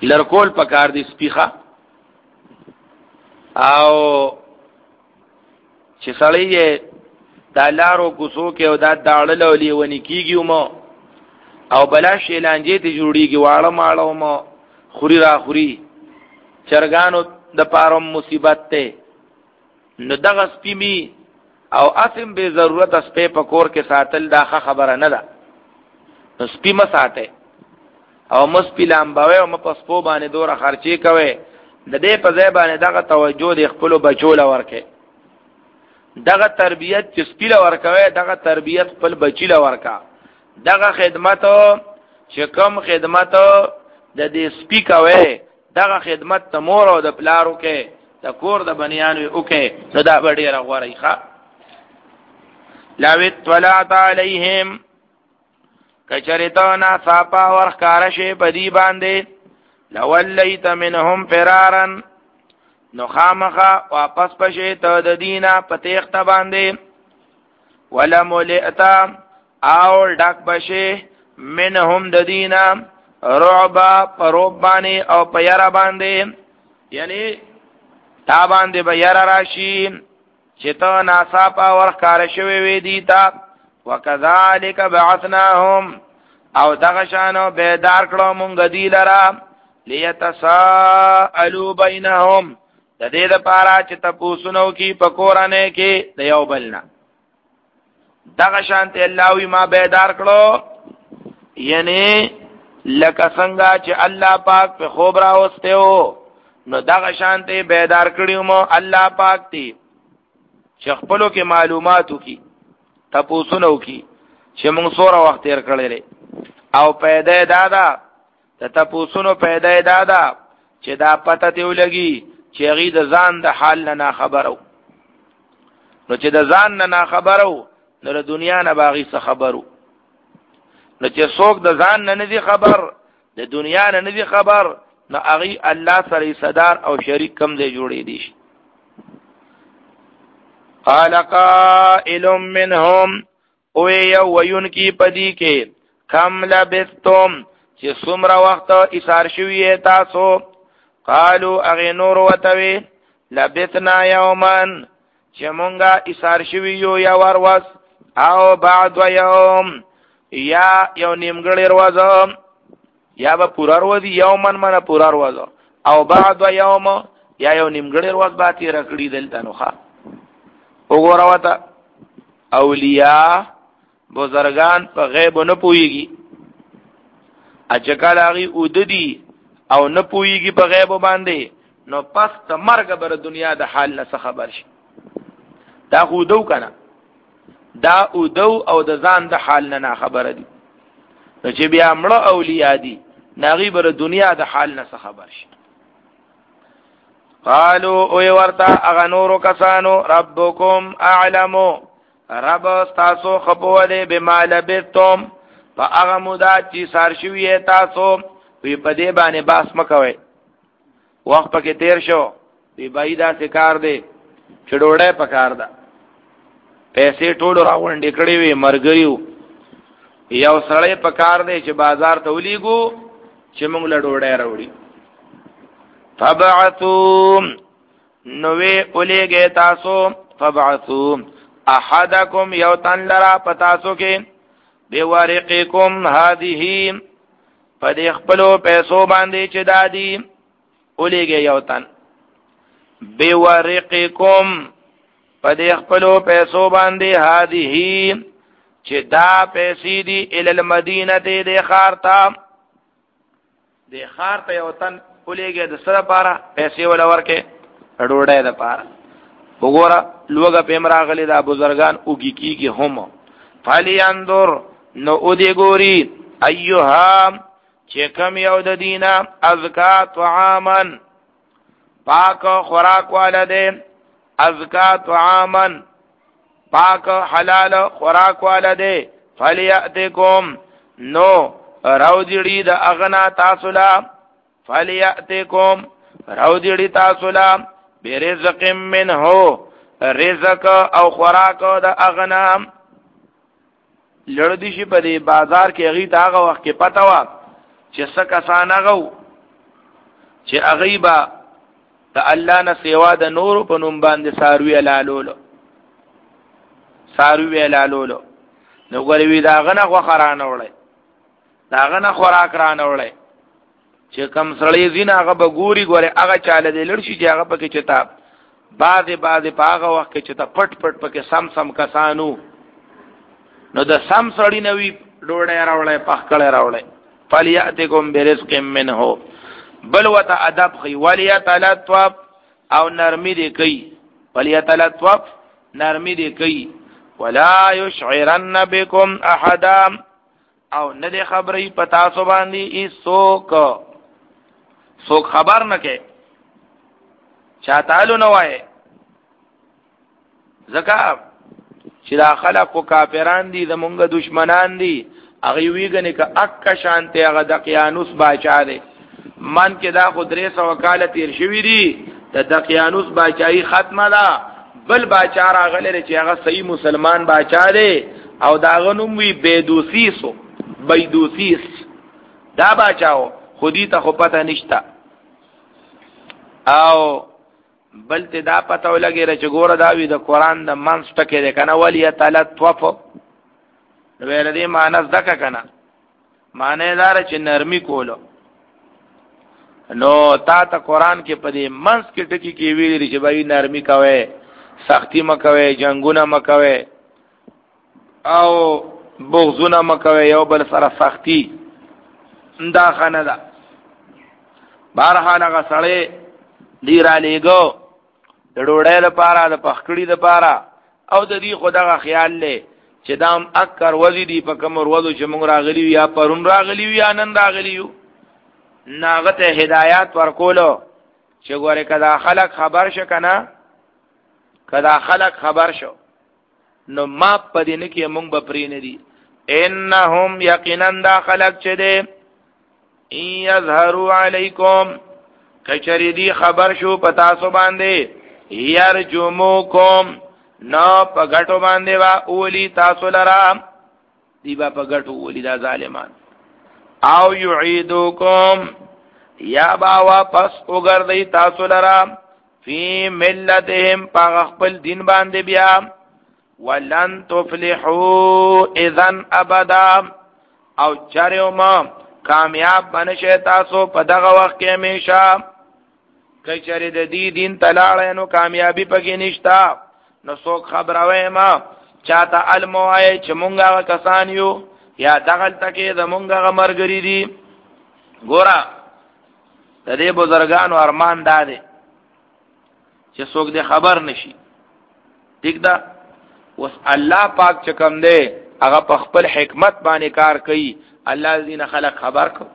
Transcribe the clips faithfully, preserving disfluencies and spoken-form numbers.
لرکول پکار دي سپیخه او چې سړی یې دا لارو کوڅو کې او دا داړل او لیونی کیږي مو او بلا شیلانجې ته جوړیږي واړه ماړو مو خوري را خوري چرګانو د پاروم مصیبت ته نو دغه سپیمی او اسم به ضرورت سپې پکور کې ساتل دا خبره نه ده. نو سپی ما ساته او مس پیلام باوي او مپسپو باندې دوره خرچي کوي د دې په ځای باندې دغه توجه د خپل بچو لور کې دغه تربيت چې سپی لور کوي دغه تربيت خپل بچی لور کا دغه خدمت چې کوم خدمت د دې سپی کوي دغه خدمت ته مور او د پلارو کې د کور د بنیانو وکي نو دا ډیره غوړی ښه. لو اطلعت علیهم کچریتونا صاپا ورخکارشی پدی باندې لولیت منهم فرارا نخامخا واپس پشی تا ددینا پتیخت باندې ولملئتا او ڈک پشی منهم ددینا رعبا پروب بانی او پیر باندې یعنی تا باندې بیر راشی چتا ناصاپا ورخکارشوی وی دیتا وکذالک بعثناهم او دغشانو بیدار کړو مونږ دی لرا لیتساءلوا بینهم د دې لپاره چې تاسو نو کی پکورانه کې د یو بلنا دغشان ته الله وی ما بیدار کړو یعنی لکه څنګه چې الله پاک په خوب راوسته و نو دغشان ته بیدار کړیو مو الله پاک دی چې خپلو کې معلوماتو کی تاسو نو کی چې موږ سوره وخت تیر کړل او پیدا دادا ته تاسو نو پیدا دادا چې دا پته ته ولګي چې غي د ځان د حال نه خبرو نو چې د ځان نه خبرو نو د دنیا نه باغی څه خبرو نو چې څوک د ځان نه نه خبر د دنیا نه نه خبر نو هغه الله سره صدر او شریک کم دی جوړې دي. قال قائل منهم او یو وینکی پدی کې کم لبثتم چې څومره وخت ایثار شوی تاسو قالو اغه نور وتوی لبثنا یوما چې مونږه ایثار شوی یو یا ورواس او بعد یوم یا یو نیمګړی ورځ یا به پورا ورځ یومن منه پورا ورځ او بعد یوم یا یو نیمګړی ورځ باندې رکړی دلته نوخه وګوره وته اولیاء بزرگان په غیب نه پويږي اچکل هغه اوددي او نه پويږي په غیب باندې نو پس ته مرګ بر دنیا د حال نه خبر شي دا خو دو کنه دا اودو او د ځان د حال نه خبر دي نو چې بیا مړه اولیاء دي ناغي بر دنیا د حال نه خبر شي. قالو اوی ورطا اغنورو کسانو ربکم اعلمو رب ستاسو خپو ده بما لبثتم پا اغمودا چی سارشوی تاسو وی پده بانه باس مکوی وقت پا که تیر شو وی بایی دا سکار ده چڑوڑه پکار ده پیسے ټولو راوندې کړې وي مرګریو یو سړی پکار ده چې بازار ته ولېګو چې موږ له ډوډۍ راوړي فبعثوا نوې اولېګه تاسو فبعثوا احدکم یوتن لرا پتاسو کې بورقکم هذه پدې خپلو پیسو باندې چې دادی اولېګه یوتن بورقکم پدې خپلو پیسو باندې هذه چې دا پیسې دي ال المدینه دې خارتا دې خارتا یوتن ولېګه د سره پاره پیسې ولا ورکه ډوډۍ د پاره وګوره لوګه پیمرا غلي دا بزرگان اوګي کیږي هم فالی اندر نو او دی ګوري ايها چې کم یو د دینه ازکا طعامن پاک خوراک والده ازکا طعامن پاک حلال خوراک والده فلیاتکم نو راوجړي د اغنا تاسو لا فلیاتکم راوجړي تاسو لا برزق منه رزق او خوراک د اغنا لړ دي شي په دې بازار کې غي تاغه وخت کې پتا وا چې څه کسان غو چې اغیبا د الله نه سیوا د نور په نوم باندې ساروی لالولو ساروی لالولو نو غوړي دا غنه خو خرانه وړي دا غنه خوراک رانه وړي چې کم سړی زینا هغه به ګوري ګوره هغه چاله دی لړشي چې هغه پکې چتا بعضې بعضې په هغه وخت کې چې ته پټ پټ پکې سم سم کسانو نو د سم سړی نه وي ډوډۍ راوړی پخکړی راوړی فلیأتکم برزق منه بل ورته ادب ښیي ولیتلطف او نرمي دې کوي ولیتلطف نرمي دې کوي ولا یشعرن بکم احدا او نه دې خبرې په تاسو باندې هیڅوک څوک خبر نه کوي چاتالو نه وایي ځکه چې دا خلق و کافران دي زمونږ دشمنان دي هغه ویګنې که اکه شانتې هغه دقیانوس باچا دی من کې دا خو درې سوه کاله تېر شوي دي د دقیانوس باچایي ختمه ده بل باچا راغلی دی چې هغه صحیح مسلمان باچا دی او د هغه نوم وي بیدوسیسو بیدوسیس دا باچاو خودی ته خو پته نشته او بل ته دا پته ولګی چې ګوره دا وی د قران د منځ ټکی دی کنه ولیتلطف نو ویل دې معنی زده کنه معنی دار چې نرمي کولو نو تا ته قران کې په دې منځ کې ټکی کې ویل چې بای نرمي کوي سختی مکوي جنگونه مکوي او بغضونه مکوي یو بل سره سختی دا خنه ده بهرحال هغه سړی دی را لېږو د ډوډۍ لپاره د پخکړي لپاره او د دې خو دغه خیال دی چې دا هم اکر وځي دي په کوم ورځو چې موږ راغلي یو یا پرون راغلي یو یا نن راغلي یو نه هغه ته هدایات ورکولو چې ګورې که دا خلک خبر شو که نه که دا خلک خبر شو نو ما په دې نه کې موږ به پرې نه دي انهم یقینا دا خلک چې دی ان یظهروا علیکم کچری دی خبر شو پتا سو باندې یرجموکم نو په غټو باندې وا اولی تاسو لرا دی با په غټو اولی دا ظالمان او یعیدوکم یا با واپس وګرځي تاسو لرا فی ملتهم په خپل دین باندې بیا ولن تفلحوا اذن ابدا او چریوما کامیاب بنشه تاسو په دغه وخت کې همیشه کچری د دې دین تلاړ نو کامیابی پکې نشتا نو څوک خبروي ما چاته علم وای چې مونږه کسان یو یا دغل تکي د مونږه مرګري دي ګورا د دې بزرګانو ارمان دادې چې څوک دې خبر نشي ٹھیک ده وس الله پاک چې کوم دی هغه په خپل حکمت باندې کار کوي الله دې خلق خبر کو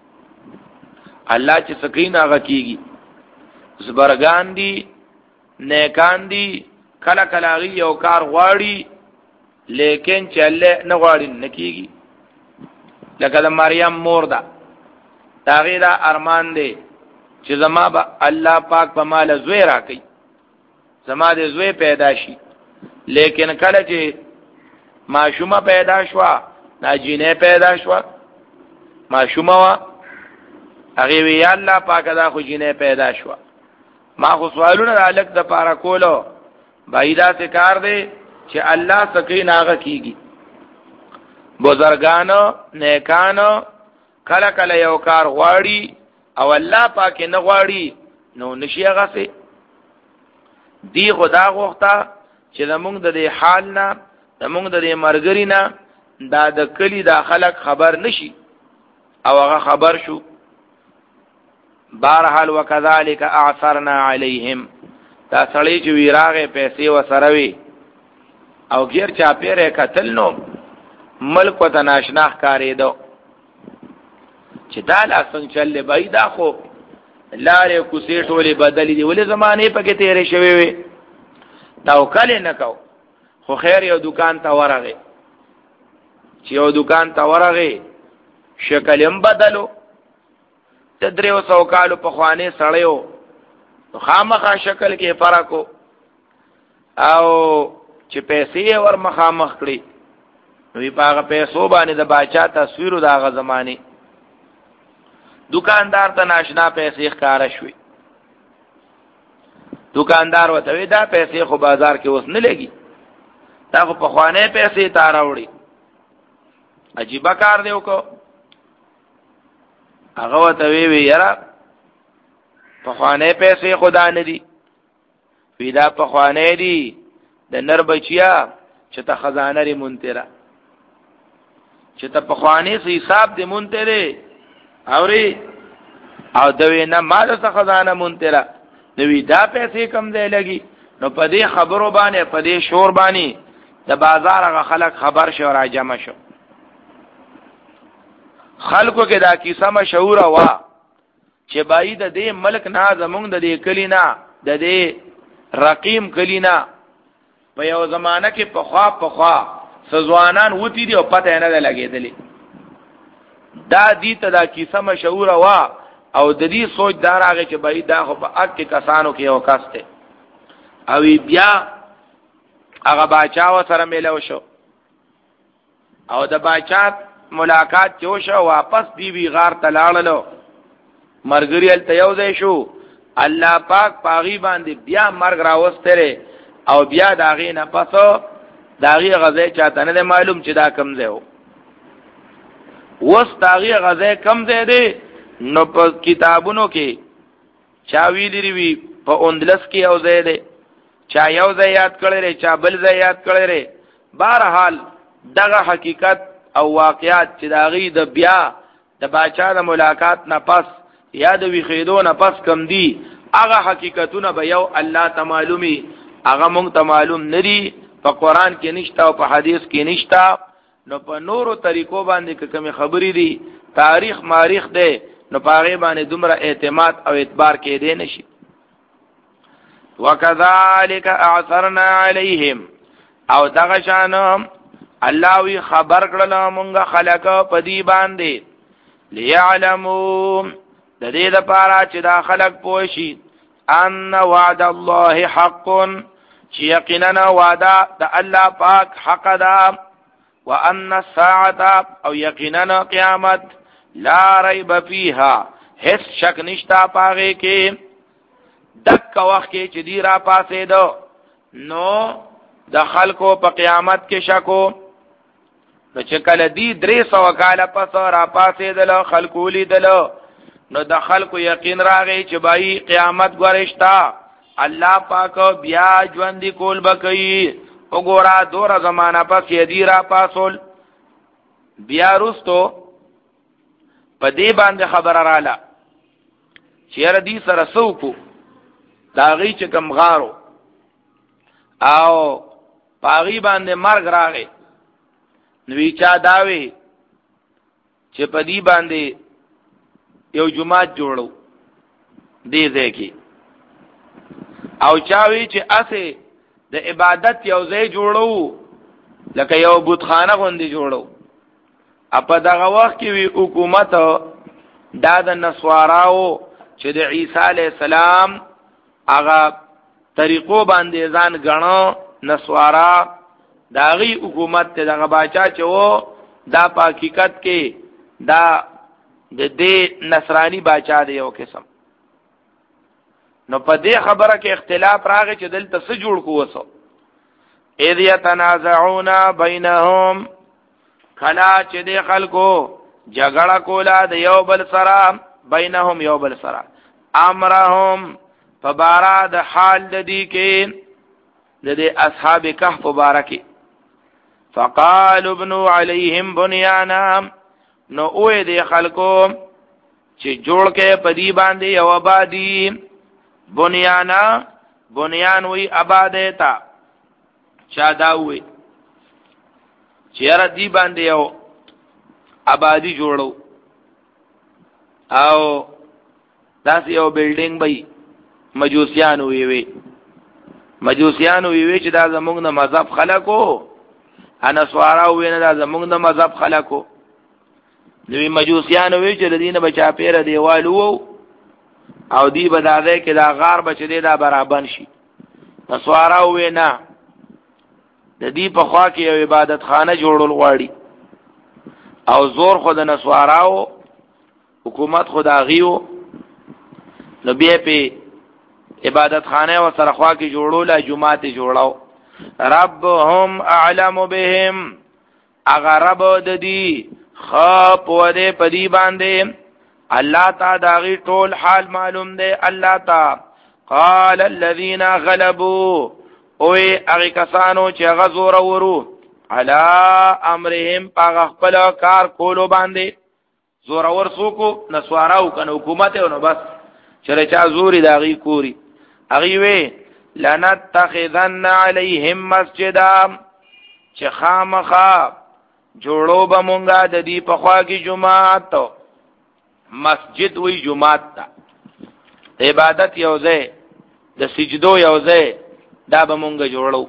الله چې سکین هغه کیږي زبرګان دي نیکان دي کله کله یو کار غواړي لیکن چې الله نه غواړي نه کیږي لکه د مریم مور ده داغه دا ارمان دی چې زما به الله پاک په مال زوی راکړي زما د زوی پیدا شي لیکن کله چې ماشومه پیدا شوا ناجینه پیدا شوا ماشومه وا هغه وی الله پاک دا خو جینه پیدا شوا ما خو سوالونه الک د پارا کولو بایدا سے کار دی چې الله سکین هغه کیږي بزرګانو نیکانو کله کله یو کار غواړي او الله پاک نه غواړي نو نشي هغه سي دی خدا غوښتا چې زمونږ د دې حال نه زمونږ د دې مرګري نه دا د کلی دا خلق خبر نشي او هغه خبر شو بهرحال وکذالک اعثرنا علیهم دا سړی چې ویراغه پیسې وسروي او غیر چا پیره قتل نو ملک وته ناشنا ښکارې دو چې دا لا څنګه چلې بای دا خو لارې کوسې ټولې بدلې دي ولې زمانه پکې تیرې شوي وي توکل نه کو خو خیر یو دکان ته ورغه چې یو دکان ته ورغه شکل هم بدلو تدریو سو کالو په خوانه سړیو خامخا شکل کې فرق او چې پیسې ور مخامخ کړی وی پاغه پیسو باندې د باچا تصویر د هغه زمانه دکاندار ته ناشنا پیسې ښکارا شوي. دکاندار وته وی دا پیسې خو بازار کې اوس نه لګي، دا خو په خوانه پیسې تا راوړي. عجیب کار دی وکړو. هغه وته وی وی یاره په خوانه پیسې خدا نه دي، وی دا په خوانه دي د نر بچیا چې ته خزانه ری مونتره، چې ته په خوانه سي حساب دې مونتره اوري او دوی نه مال څخه خزانه مونتره، دوی دا پیسې کم دی لګي. نو په دې خبرو باندې په دې شور باندې د بازار هغه خلک خبر شو را جمع شو. خلکو کې دا کیسه مشهور وا چې بای د دې ملک نه زمونږ د دې کلی نه د دې رقیم کلی نه په یو زمانہ کې په خوا په خوا سزوانان وتی دي او پته نه لګېدلې. دا دې ته دا کیسه مشهور وا او د دې سوچ دار هغه چې بای دا خو په اک کې کسانو کې یو کس ته او بیا هغه باچا سره ملو شو او د باچا ملاقات جو شو، واپس دی وی غار تلاړلو مرګریل ته یو ځای شو. الله پاک پاغي باندې بیا مرګ راوستره او بیا داغې نه پسو داغې غزه چاته نه معلوم چې دا کم ځای وو. وس داغې غزه کم ځای دی نو په کتابونو کې چا ویلي وی په اوندلس کې یو ځای دی، چا یو ځای یاد کړی لري، چا بل ځای یاد کړی لري. بهرحال دغه حقیقت او واقعات چې داغې د بیا د باچا د ملاقات نه پس یا د ویخېدو نه پس کم دی، هغه حقیقتونه به یو الله ته معلومي، هغه مونږ ته معلوم ندي، په قران کې نشته او په حدیث کې نشته. نو په نورو طریقو باندې کومې خبرې دي، تاریخ ماریخ دی، نو پاره باندې دومره اعتماد او اعتبار کې دی نشي. وکذالک اعثرنا علیهم، او دغه شان الله وی خبر کړل مونږه خلق په دی باندې لیعلموا د دې لپاره چې دا خلق پوښي ان وعد الله حق، چې یقینا وعده د الله پاک حق ده، وان الساعه او یقینا قیامت لا ریب فیها هیڅ شک نشتا پاغه کې. دک وخت کې چې دی را پاسې دو نو د خلکو په قیامت کې شکو، نو چې کله دی درې سو کاله پس را پاسې دل خلکو لیدل نو د خلکو یقین راغی چې بای قیامت ګورشتا، الله پاک بیا ژوند کول بکئی. وګورا دور زمانہ پس یدی را پاسول بیا رستو په دې باندې خبر رااله چې ردی سره سوکو داغي چې کم غارو او پاغي باندې مرګ راغی. نو چا داوي چې په دې باندې یو جمعات جوړو دې ځکه، او چاوي چې اسه د عبادت یو ځای جوړو لکه یو بتخانه غوندي جوړو. اپا دغه وخت کې وی حکومت دا د نسواراو چې د عیسی علی السلام هغه طریقو باندې ځان غنو نسوارا داغي حکومت ته دغه باچا چې وو دا په حقیقت کې دا د دې نصرانی باچا دی یو قسم. نو په دې خبره کې اختلاف راغی چې دلته څه جوړ کووسو. اذ يتنازعون بينهم، کلا چې د خلکو جګړه کوله د یو بل سره، بینهم یو بل سره، امرهم فبارا د حال د دې کې د دې اصحاب کهف مبارکي. فقالوا ابنوا عليهم بنيانا، نو اوه د خلکو چې جوړ کې پدی باندې یو آبادی. بنیانا بنیان وی آبادیتا چا دا وی چیرې دی باندې یو آبادی جوړو او داس یو بیلډینګ به مجوسیان وی وی مجوسیان وی وی چې دا زمونږ د مذهب خلکو، انا سوارا وی نه دا زمونږ د مذهب خلکو. دوی مجوسیان وی چې د دینه بچا پیر دیوالو او دی بداده کې دا غار بچ دی دا برابر شي. نسوارا وی نه د دې په خوا کې یو عبادت خانه جوړول غواړي او زور خود نسواراو حکومت خداغیو نو بیا په عبادت خانه او سرخوا کې جوړول جمعات جوړاو ربهم اعلم بهم اگر رب د دې خاپ و دې پدی باندې الله تعالی داغي ټول حال معلوم دی الله تعالی قال الذين غلبوا او هغه کسانو چې غزور ورو علی امرهم پاغ خپل کار کولو باندې زور ور سوکو نسواراو کنه حکومت نو بس چره چا زوري داغي کوری هغه وی لنتخذن علیهم مسجدا چې خامخا جوړو به مونږه د دې په خوا کې جمعات مسجد وی جمعات تا عبادت یو ځای د سجدو یو ځای دا به مونږه جوړو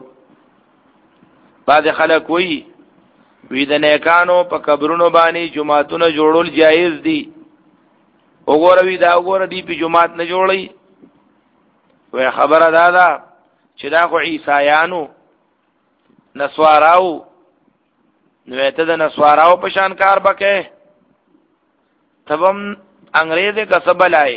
بعض خلک وی وی د نیکانو په قبرونو باندې جمعاتونه جوړول جایز دي وګوره وی دا وګوره دی په جمعات نه جوړي وی خبره دا ده چې دا خو عیسایانو نسواراو نو ته د نسواراو په شان کار بکې تبم انګريزه کسب لای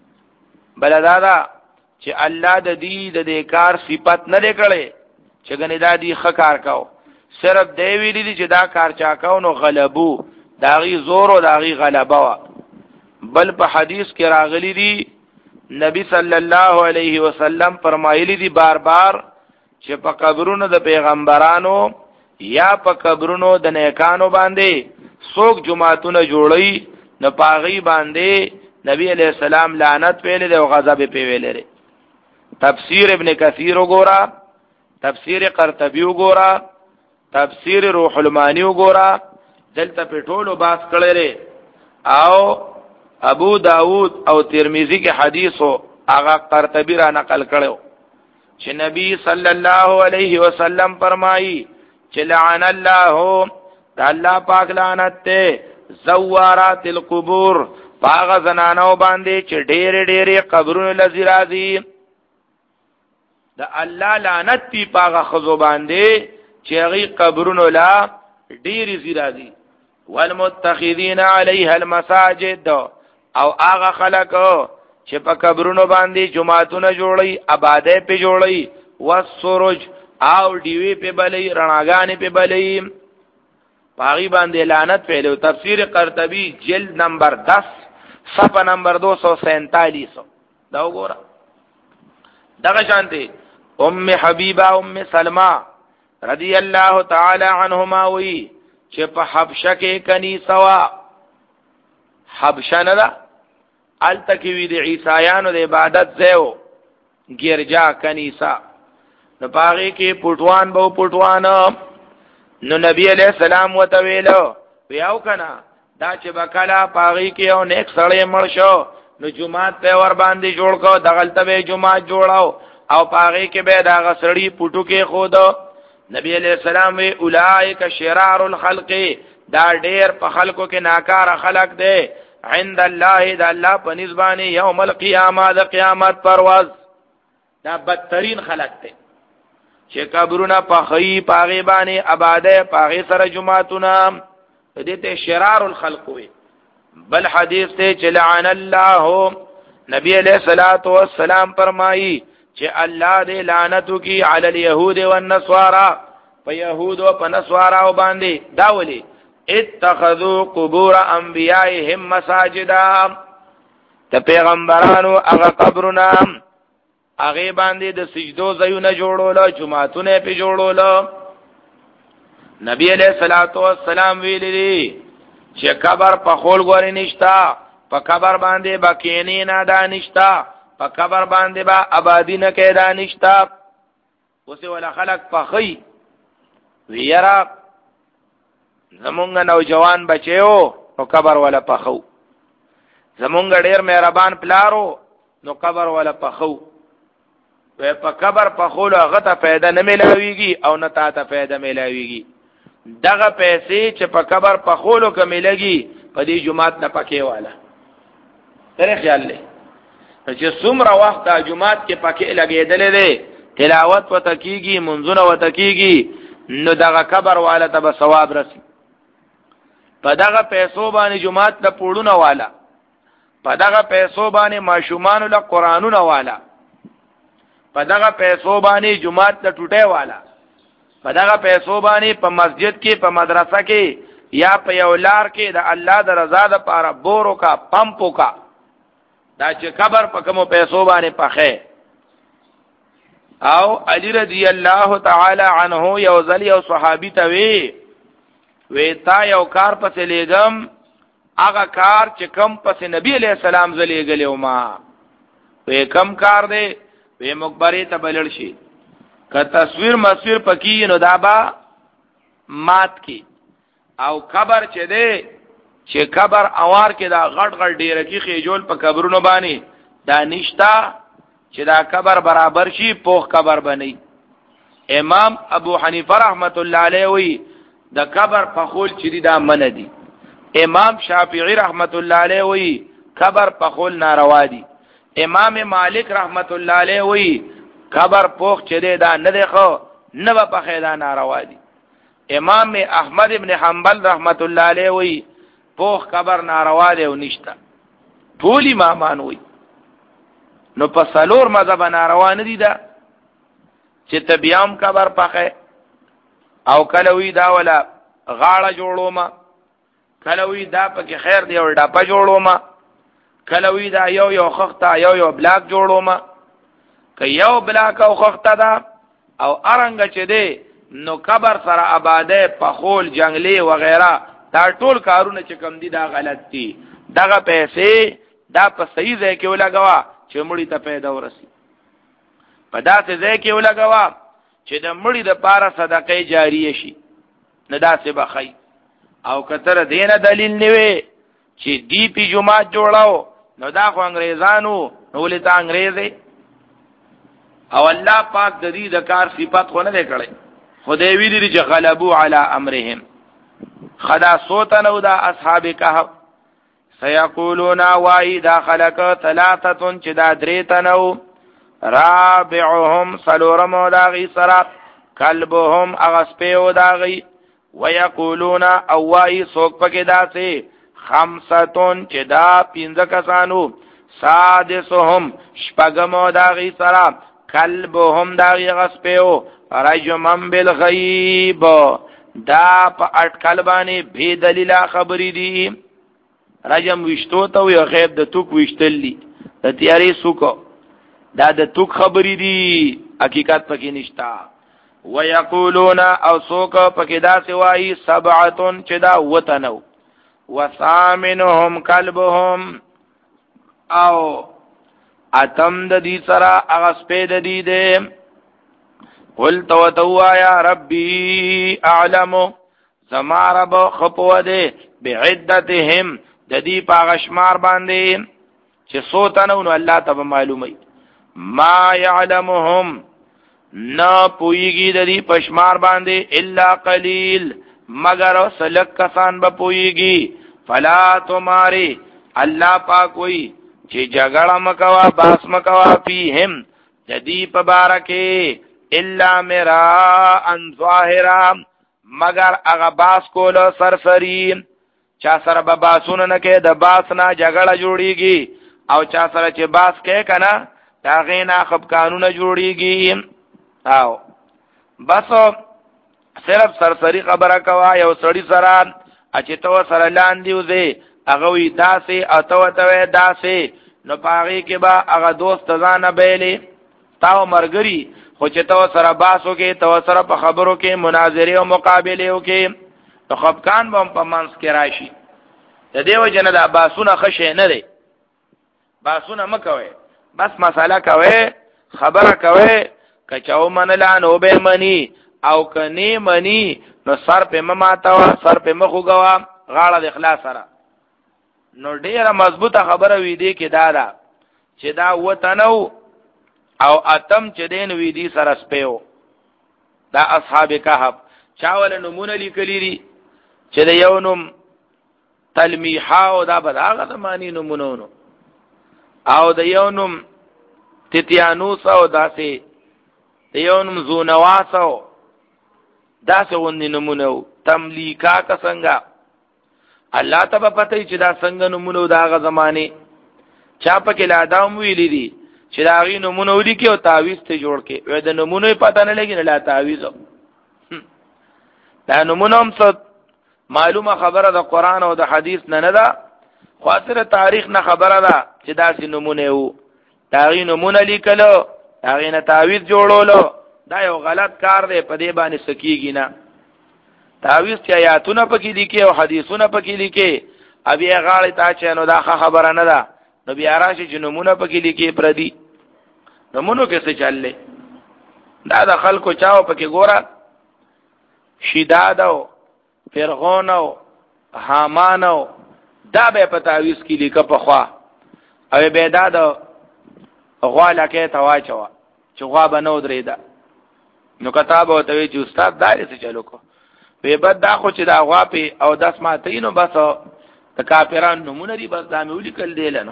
بلدادا چې الله د دې د دې کار صفت نه لکړي چې ګنې دا دی خکار کاو صرف دی ویلي دي چې دا کار چا کاو نو غلبو داغي زور او داغي غلبه وا بل په حدیث کې راغلي دي نبی صلی الله علیه وسلم فرمایلی دي بار بار چې په قبرونو د پیغمبرانو یا په قبرونو د نیکانو باندې څوک جمعتونه جوړي نه پاغي باندې نبی علیہ السلام لعنت ویلې او غضب په ویلې تفسیر ابن کثیر وګورا تفسیر قرطبی وګورا تفسیر روح المانی وګورا دلته په ټولو باس کړي او ابو داود او ترمذی کې حدیثو هغه قرطبی را نقل کړو چې نبی صلی الله علیه وسلم فرمایي چې لعن الله تعالی پاک لعنت ته زوارات القبور پاغه زنانو باندې چې ډېر ډېر قبرونو لذي راځي د الله لعنت تی پاغه خزو باندې چې هغه قبرونو لا ډېر زی راځي والمتخذین علیها المساجد او هغه خلک چې په قبرونو باندې جمعهتونه جوړي آباده په جوړي والسرج او دیوی په بلې رڼاګانې په بلې پاغي باندې لعنت پیلو تفسیر قرطبی جلد نمبر دس صفحه نمبر دو سو سینتالیس دا وګوره دغه شانته ام حبیبه ام سلمہ رضی الله تعالی عنهما وی چې په حبشه کې کنيسه وا حبشه نه ده التکوی د عیسایانو د عبادت ځای ګرجا کنيسه نو پاغي کې پټوان به پټوان نو نبی علیہ السلام وتویلو ویاو کنا دا چې بکلا پاغي کې او نیک سړی مړ شو نو جمعات په ور باندې جوړ کو دغلته به جمعات جوړاو او پاغي کې به دا غسړی پټو کې خود نبی علیہ السلام وی اولائک شرار الخلق دا ډیر په خلقو کې ناکار خلق دی عند الله دا الله په نسبانه یوم القیامه د قیامت پرواز دا بدترین خلق دی چې قبرونه په خی پاغي باندې آباده پاغي سره جمعتونه دې ته شرار الخلق وي بل حدیث ته چې لعن الله نبی علیہ الصلوۃ والسلام فرمایي چې الله دې لعنت کی علی اليهود والنصارى په يهود او په نصارا باندې دا ولي اتخذوا قبور انبیائهم مساجدا ته پیغمبرانو هغه قبرونه هغه باندې د سجدو ځایونه جوړول جمعهتونه په جوړول نبی علیہ الصلوۃ والسلام ویلي چې قبر په خول غوري نشتا په قبر باندې بکینی نه دا نشتا په قبر باندې با آبادی نه کې دا نشتا اوسه ولا خلق پخی ویرا زمونږ نوجوان بچیو نو قبر ولا پخو زمونږ ډیر مهربان پلارو نو قبر ولا پخو و په قبر پخول هغه ته फायदा نه ملويږي او نه تا ته फायदा ملويږي دغه پیسې چې په قبر پخولو کې ملګي په دې جمعات نه پکې والا تر خیال لې چې څومره وخت د جمعات کې پکې لګېدلې ده تلاوت و تکیږي منځونه و تکیږي نو دغه قبر والا ته به ثواب رسي په دغه پیسو باندې جمعات د پوړونه والا په دغه پیسو باندې ماشومان له قرانونه والا، په دغه پیسو باندې جمعات ته ټوټه والا، په دغه پیسو باندې په مسجد کې په مدرسه کې یا په یو لار کې د الله د رضا لپاره بورو کا پمپو کا، دا چې قبر په کومو پیسو باندې پخې. او علی رضی الله تعالی عنه یو ځل یو صحابي ته وی وی تا یو کار پسې لګم، هغه کار چې کم پسې نبی علیہ السلام زلی غلیو ما، وی کم کار دی؟ وی مقبره ته بلل شي، که تصویر مصویر پکی نو دابا مات کی، او قبر چې دی چې قبر اوار کې دا غټ غټ ډیره کې خېجول په قبرونو باندې دا نشتا چې دا قبر برابر شي پوخ قبر بنئ. امام ابو حنیفه رحمت الله علیه وی د قبر په خول چې دا من دي. امام شافعی رحمت الله علیه وی قبر په خول ناروا دي. امام مالک رحمت الله علیه وی قبر پوخ چې دا نه دی خو نه په خیدا ناروا دي. امام احمد ابن حنبل رحمت الله علیه وی پوخ قبر ناروا دی او نشتا. ټول امامان وی نو په سلور مذهب ناروا نه دي دا چې تبيام قبر پخې او کلوې دا ولا غاړه جوړو ما، کلوې دا پکې خیر دی او ډاپه جوړو ما، کلوې دا یو یو خخته یو یو بلاک جوړو ما، که یو بلاک او خخته دا او ارنګ چې دی نو قبر سره آباده پخول جنگلی وغیرہ دا ټول کارونه چې کم دي دا غلط دي. دغه پیسې دا په صحیح ځای کې ولګوا چې مړی ته پیدا ورسی، په داسې ځای کې ولګوا چې د مړی د پاره صدقه جاریه شي، نه داسې بخی. او کتر دینه دلیل نیوي چې دی پی جمعات جوړاو نو دا خو انګریزانو نو لته انګریزي، او الله پاک د دې د کار صفات خو نه کړي، خدای ویلي چې غلبوا علی امرهم. خدا سوتنو دا اصحاب کهف سيقولون وای دا خلق ثلاثه چې دا درې تنو، رابعهم سلورم داغي سرا، کلبهم اغسپیو داغي، ويقولون او وای سوک پکې داسې خمسه چې دا پنځه کسانو، سادسهم شپږم داغي سرا، کلبهم داغي اغسپیو، رجمن بالغیب دا په اٹکل باندې بے دلیل خبرې دي. رجم وشتو ته یو غیب د توک وشتلی د تیاری سوکو دا د توک خبرې دي، حقیقت پکې نشتا. ويقولون او سوک پکې دا سوای سبعه چې دا وتنو، وثامنهم کلبهم او اتم د دې سره هغه سپید دي دي. قل تو تو یا ربی اعلم زما رب خپو ده بعدتهم د دې پاغشمار باندې چې سوتنو نو الله ته معلومي، ما يعلمهم نا پویږي د دې پشمار باندې الا قلیل مگر سلک کسان به پویږي. فلا تماری الله پاک وی چې جګړه مکوا باس مکوا فیهم د دې په بارکه الا میرا ان ظاهرا مگر اغا باس کولو سرسری، چا سره به باسونه نه کې د باس نه جګړه جوړیږي، او چا سره چې باس کې کنه دا غینا خب قانون جوړیږي. او بس صرف سرسری خبره کوا یو سړی سره چې تو سره لاندې وځي هغه وی داسې اتو ته داسې نو پاغي کې با هغه دوست ځان بیلې تاو مرګري، خو چې تو سره باسو کې تو سره په خبرو کې مناظره او مقابله وکي نو خفقان به په منځ کې راشي. د دیو جن د باسونه خشه نه دی، باسونه مکوي، بس مساله کوي خبره کوي، کچاو منلا نو به منی او کني منی نو سر په مماتاو سر په مخو غوا غاړه د اخلاص سره. نو ډیره مضبوطه خبره وی دی کې دادا چې دا وتنو او اتم چې دین وی دی سره سپیو. دا اصحاب کهف چاول نمونه لیکلی دي چې د یو نوم تلمیحا او دا بداغه زمانی نمونونو، او د یو نوم تتیانوس او داسې د یو نوم زونواس او داسې غوندې نمونه تملیکا که څنګه الله ته به پته چې دا څنګه نمونه د هغه زمانه چا په کې لا دام ویلي دي چې دا غي نمونه ولیکي او تعویز ته جوړ کې وې د نمونه پته نه لګي نه لا تعویز دا نمونه هم څه معلومه خبره د قران او د حدیث نه نه ده خاطر تاریخ نه خبره ده چې دا سي نمونه وو دا غي نمونه لیکلو دا غي نه تعویز جوړولو دا یو غلط کار دی په دې باندې سکیږي نه تعویز چې آیاتونه پکې لیکي او حدیثونه پکې لیکي ابي غاړه تا چې نو دا خبره نه ده نو بیا راشي چې نمونه پکې لیکي پردي نمونه کې څه چللې دا د خلکو چاو پکې ګوره شیداد او فرعون او حامان او دا به په تعویز کې لیکه په خوا او به دا د غوا لکه تواچوا چې غوا بنو درېدا نو کتاب او ته چې استاد دا څه چلو کو په بد دا خو چې دا غوا په او داس ماته نو بس د کافرانو نمونه دی بس دا مې ولیکل دی لنو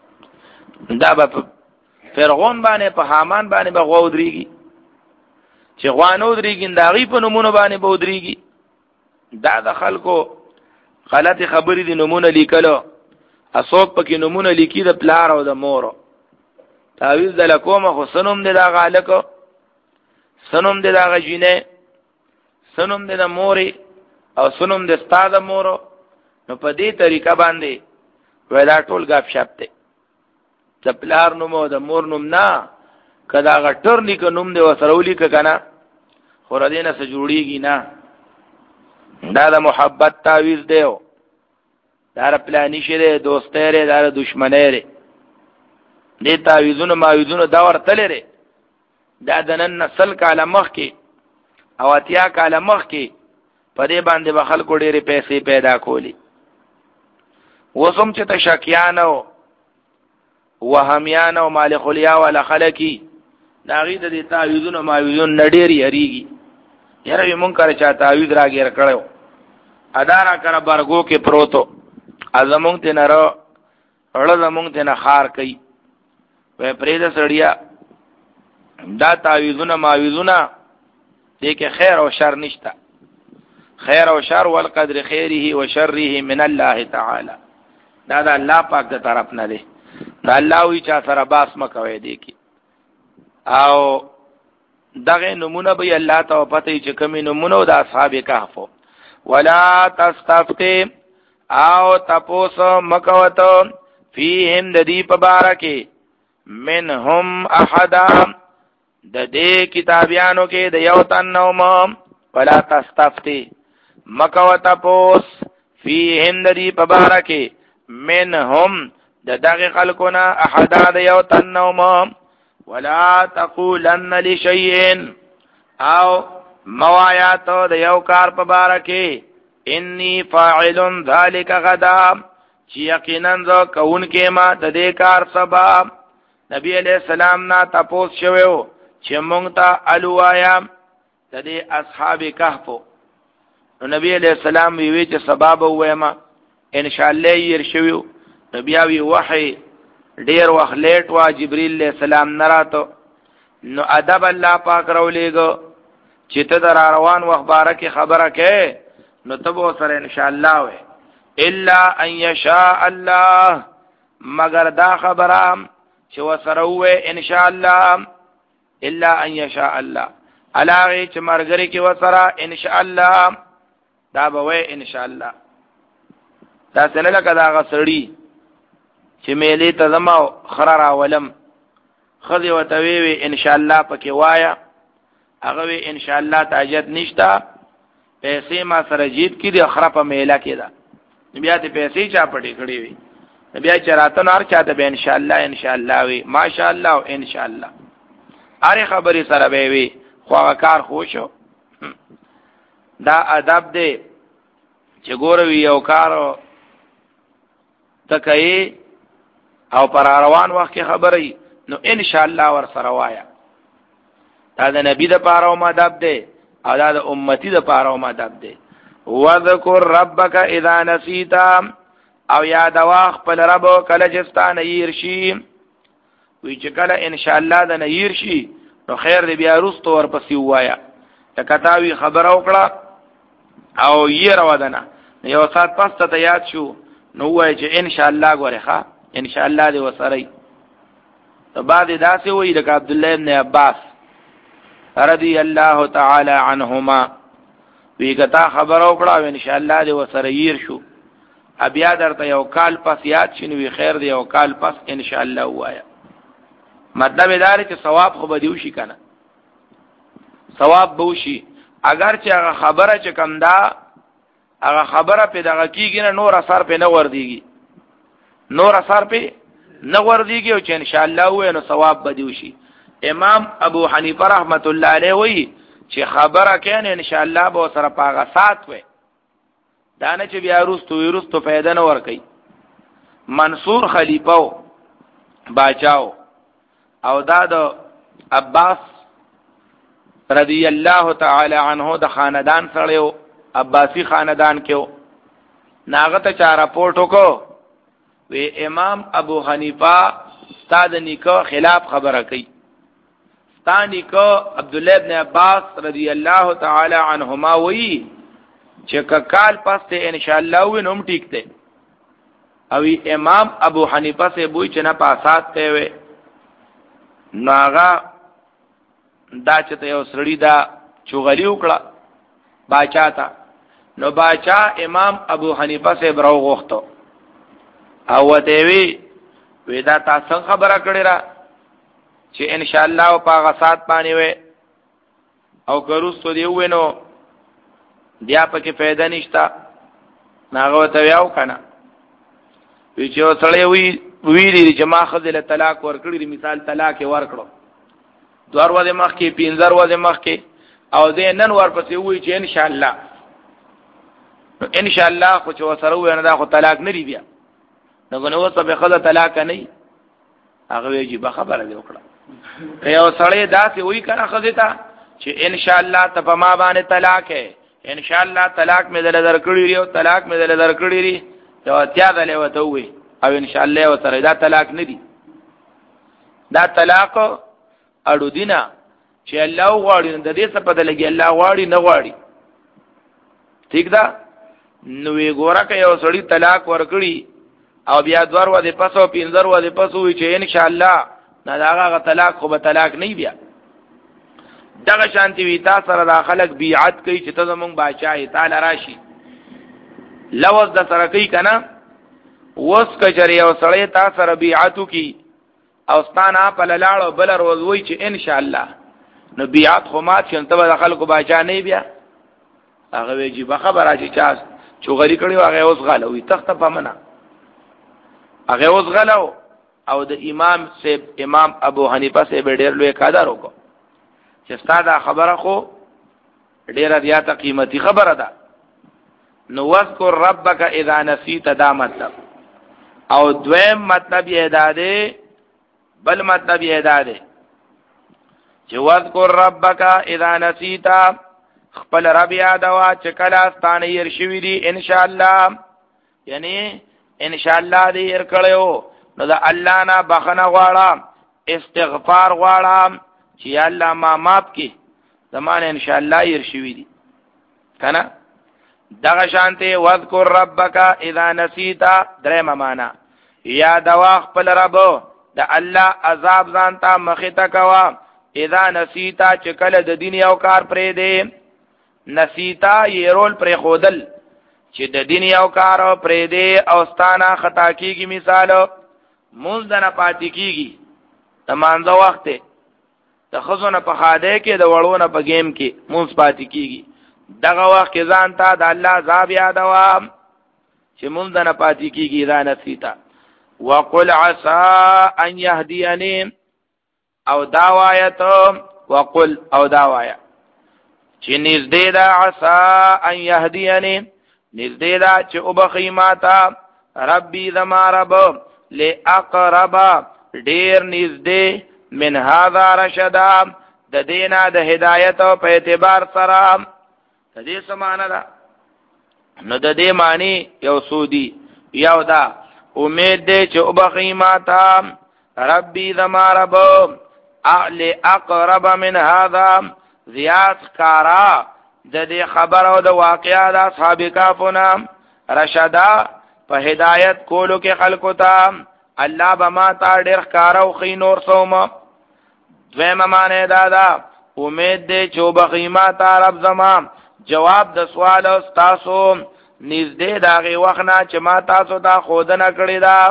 دا به فرعون باندې په حامان باندې به غوا ودرېږي چې غوا نو درېږي دا غي په نمونه باندې به ودرېږي دا د خلکو غلط خبرې دي نمونه لیکلو اسوک پکې نمونه لیکي د پلار او د مور تعویز د لکومه خو سنوم د غالک سنوم د غجینه سنوم د موري او سنوم د استاد مورو نو په دې طریقه باندې ودا ټول غاب شپ ته د پلار نوم او د مور نوم نه کدا غټر لیک نوم دی وسرولی ک کنه خور دینه سره جوړیږي نه دا د محبت تعویز دیو دا پلانی شه دوستۍ لري دا دشمنۍ لري دې تعویذونو ماویذونو دا ورته لري دا د نن نسل کاله مخ کې او اتیا کاله مخ کې په دې باندې به خلکو ډېرې پیسې پیدا کولی وسم چې تشکیان او وهمیان او مالک الیا ولا خلکی دا غي د دې تعویذونو ماویذونو نډيري هریږي یاره مونږ کار چا تعویذ راګیر کړو ادارا کړه برګو کې پروتو ازمونږ ته نه را اړه زمونږ ته نه خار کوي و پرېد سړیا دا تعویذونه ماویذونه دې کې خیر او شر نشته خیر او شر والقدر خیره و شره من الله تعالی دا دا الله پاک د طرف نه دی دا الله وی چا سره باس مکوي دی کی او دغه نمونه به الله ته پته چې کوم نمونه د اصحاب کهف ولا تستفتی او تپوس مکوتو فیهم د دې په بارکه منهم احدا د دې کتابیانو کې د یو تن نوم ولا تستفتی مکوتا پوس فیهم د دې په بارکه منهم د دغه خلقنا احدا د یو تن نوم ولا تقولن لشیء او موایات د یو کار په بارکه انی فاعل ذلک غدا چې یقینا ز کون کې ما د دې کار سبب نبی علیہ السلام نا تپوس شویو چې مونږ ته الوایا د دې اصحاب کهف نو نبی علیہ السلام وی چې سبب وایم ان شاء الله ير شویو نبی وی وحی ډیر وخت لیټ وا جبرئیل علیہ السلام نراتو نو ادب الله پاک راولېګو چې ته در روان وخت بارکه خبره کې نو تبو سره ان شاء الله وي الا ان يشاء الله مگر دا خبره چې وسره وي ان شاء الله الا ان يشاء الله علاوه چې مرګري کې وسره ان شاء الله دا به وي ان شاء الله دا څنګه لکه دا غسړی چې مېلې ته زما خرر اولم خذي وتوي ان شاء الله پکې وایا هغه ان شاء الله تاجت نشتا پیسې ما سره جیت کې د اخره په میله کې ده بیا ته پیسې چا پټې کړې وي بیا چې راته نار چاته به ان شاء الله ان شاء الله وي ماشاء الله او ان شاء الله اره خبرې سره به وي خو کار خوشو دا ادب دی چې ګوروي یو کار تکای او پر روان وخت کې خبرې نو ان شاء الله ور سره وایا دا د نبی د پاره او ادب دی او دا د امتی د پاره او ادب دی وذکر ربک اذا نسیت او یاد واخ په رب کله جستانه يرشي وی چې کله ان شاء الله د نیر شي نو خیر دې بیا رستو ور پسې وایا تکتاوی خبر او کړه او یې راودنه یو سات پس ته یاد شو نو وای چې ان شاء الله غوړه ښا ان شاء الله دې وسره. ته بعد داسې وی لکه عبد الله ابن عباس رضی الله تعالی عنهما وی کتا خبر او کړه ان شاء الله دې وسره ير شو. بیا درته یو کال پس یاد شنوي خیر دی یو کال پس ان شاء الله وایا. مطلب دا چې ثواب خو به دیوشي کنه، ثواب بوشي. اگر چې هغه خبره چې کم دا هغه خبره په دغه کیږي نه نور اثر په نه ور دیږي، نور اثر په نه ور دیږي او چې ان شاء الله وې نو ثواب به دیوشي. امام ابو حنیفه رحمت الله علیه وی چې خبره کین ان شاء الله به سره پاغه سات وې دانه چې بیا روستو ویروستو پیدا نه ور کوي. منصور خلیفہ باچاو او دا د عباس رضی الله تعالی عنہ د خاندان سره عباسی خاندان کې ناغه ته چا راپورټ وکړو وی امام ابو حنیفه استاد نیکو خلاف خبره کوي. استاد نیکو عبد الله ابن عباس رضی الله تعالی عنهما وی چې کال پس ته ان شاء الله وینم ټیک ته او امام ابو حنیفه سے بوئی چې نه پاسات ته وي ناغه دا چې ته یو سړی دا چغلی وکړه باچا تا نو باچا امام ابو حنیفه سے برو غوښتو او ته وی ودا تاسو خبره کړی را چې ان شاء الله په غسات باندې وي او کروستو دی وینو بیا پکې فائدہ نشتا ناغه ته یاو کنه وی چې سړی وی ویری چې ما خذل طلاق ورکړي مثال طلاق ورکړو دوار وځه مخ کې پینځر وځه مخ کې او دې نن ورپسې وی چې ان شاء الله ان شاء الله خو چې وسره وي نه دا خو طلاق نه دی بیا نو نو څه به خذ طلاق نه هغه ویږي به خبره دی وکړه یو سړی داسې وی کنه خذتا چې ان شاء الله ته په ما باندې طلاق ہے ان شاء الله طلاق مې دل درکړی او طلاق مې دل درکړی یو اتیا دلې وته وي او ان شاء الله وسره دا طلاق نه دی دا طلاق اړو دینا چې الله غواړي د دې څخه په دلګي الله غواړي نه غواړي ٹھیک ده نو وی ګوره که یو سړی طلاق ورکړي او بیا دوار و دې پسو پینځر و دې پسو وي چې ان شاء الله نه داغه طلاق خو به طلاق نه بیا دغه شانتی وی تاسو سره د خلک بیعت کوي چې ته زمونږ بادشاہ تعالی راشي لوز د سره کوي کنه وس کچری او سړی تاسو سره بیعت کوي او ستانه په لاړو بل روز وای چې ان شاء الله نو بیعت خو مات شنت به خلکو بادشاہ نه بیا هغه ویجی به خبره چې چا چوغری کړي هغه اوس غلوي تخته پمنه هغه اوس غلو او د امام سیب امام ابو حنیفه سیب ډیر لوی قدر وکړو چې ستاده خبره خو ډیره زیاته قیمتي خبره ده. نو واذکر ربک اذا نسیت دا مطلب او دویم مطلب یې داده بل مطلب یې داده چې واذکر ربک اذا نسیت خپل رب یادوا چې کله ستانه ير شوی دی ان شاء الله یعنی ان شاء الله دې ير کړو نو دا الله نه بخنه غواړم استغفار غواړم چې الله ما ماف کی زمانه ان شاء الله ير شوی دی کنه دغه شانته واذکر ربک اذا نسیت درېم معنا یادوا خپل رب د الله عذاب ځانته مخته کوا اذا نسیتا چې کله د دین یو کار پرې دی نسیتا یې رول پرې خودل چې د دین یو کار پرې دی او ستانه خطا کیږي مثال موږ د نه پاتې کیږي د مانځه وخت د خزونه په خاده کې د وړونه په گیم کې موږ پاتې کیږي دغه وخت کې ځان ته د الله عذاب یادوا چې موږ د نه پاتې کیږي دا نسیتا وقل عسى ان يهديني او دا وایت وقل او دا وایا چې نږدې دا عسى ان يهديني نږدې دا چې وبخي ماتا ربي زما رب لاقرب ډیر نږدې من هذا رشدا د دینا د هدایت په اعتبار سره د دې سمانه ده نو د دې معنی یو سودی یو دا امید دې چې وبخي ماتا ربي زما رب اعلی اقرب من هذا زیات کارا د دې خبر او د واقعات اصحاب کهفنا رشدا په هدایت کولو کې خلقو ته الله به ما تا ډېر ښکارو خي نور سوم. دویمه معنی دا ده امید دې چې وبخي ما تا رب زما. جواب د سوال تاسو نږدې د هغې وخت نه چې ما تاسو ته ښودنه کړې ده.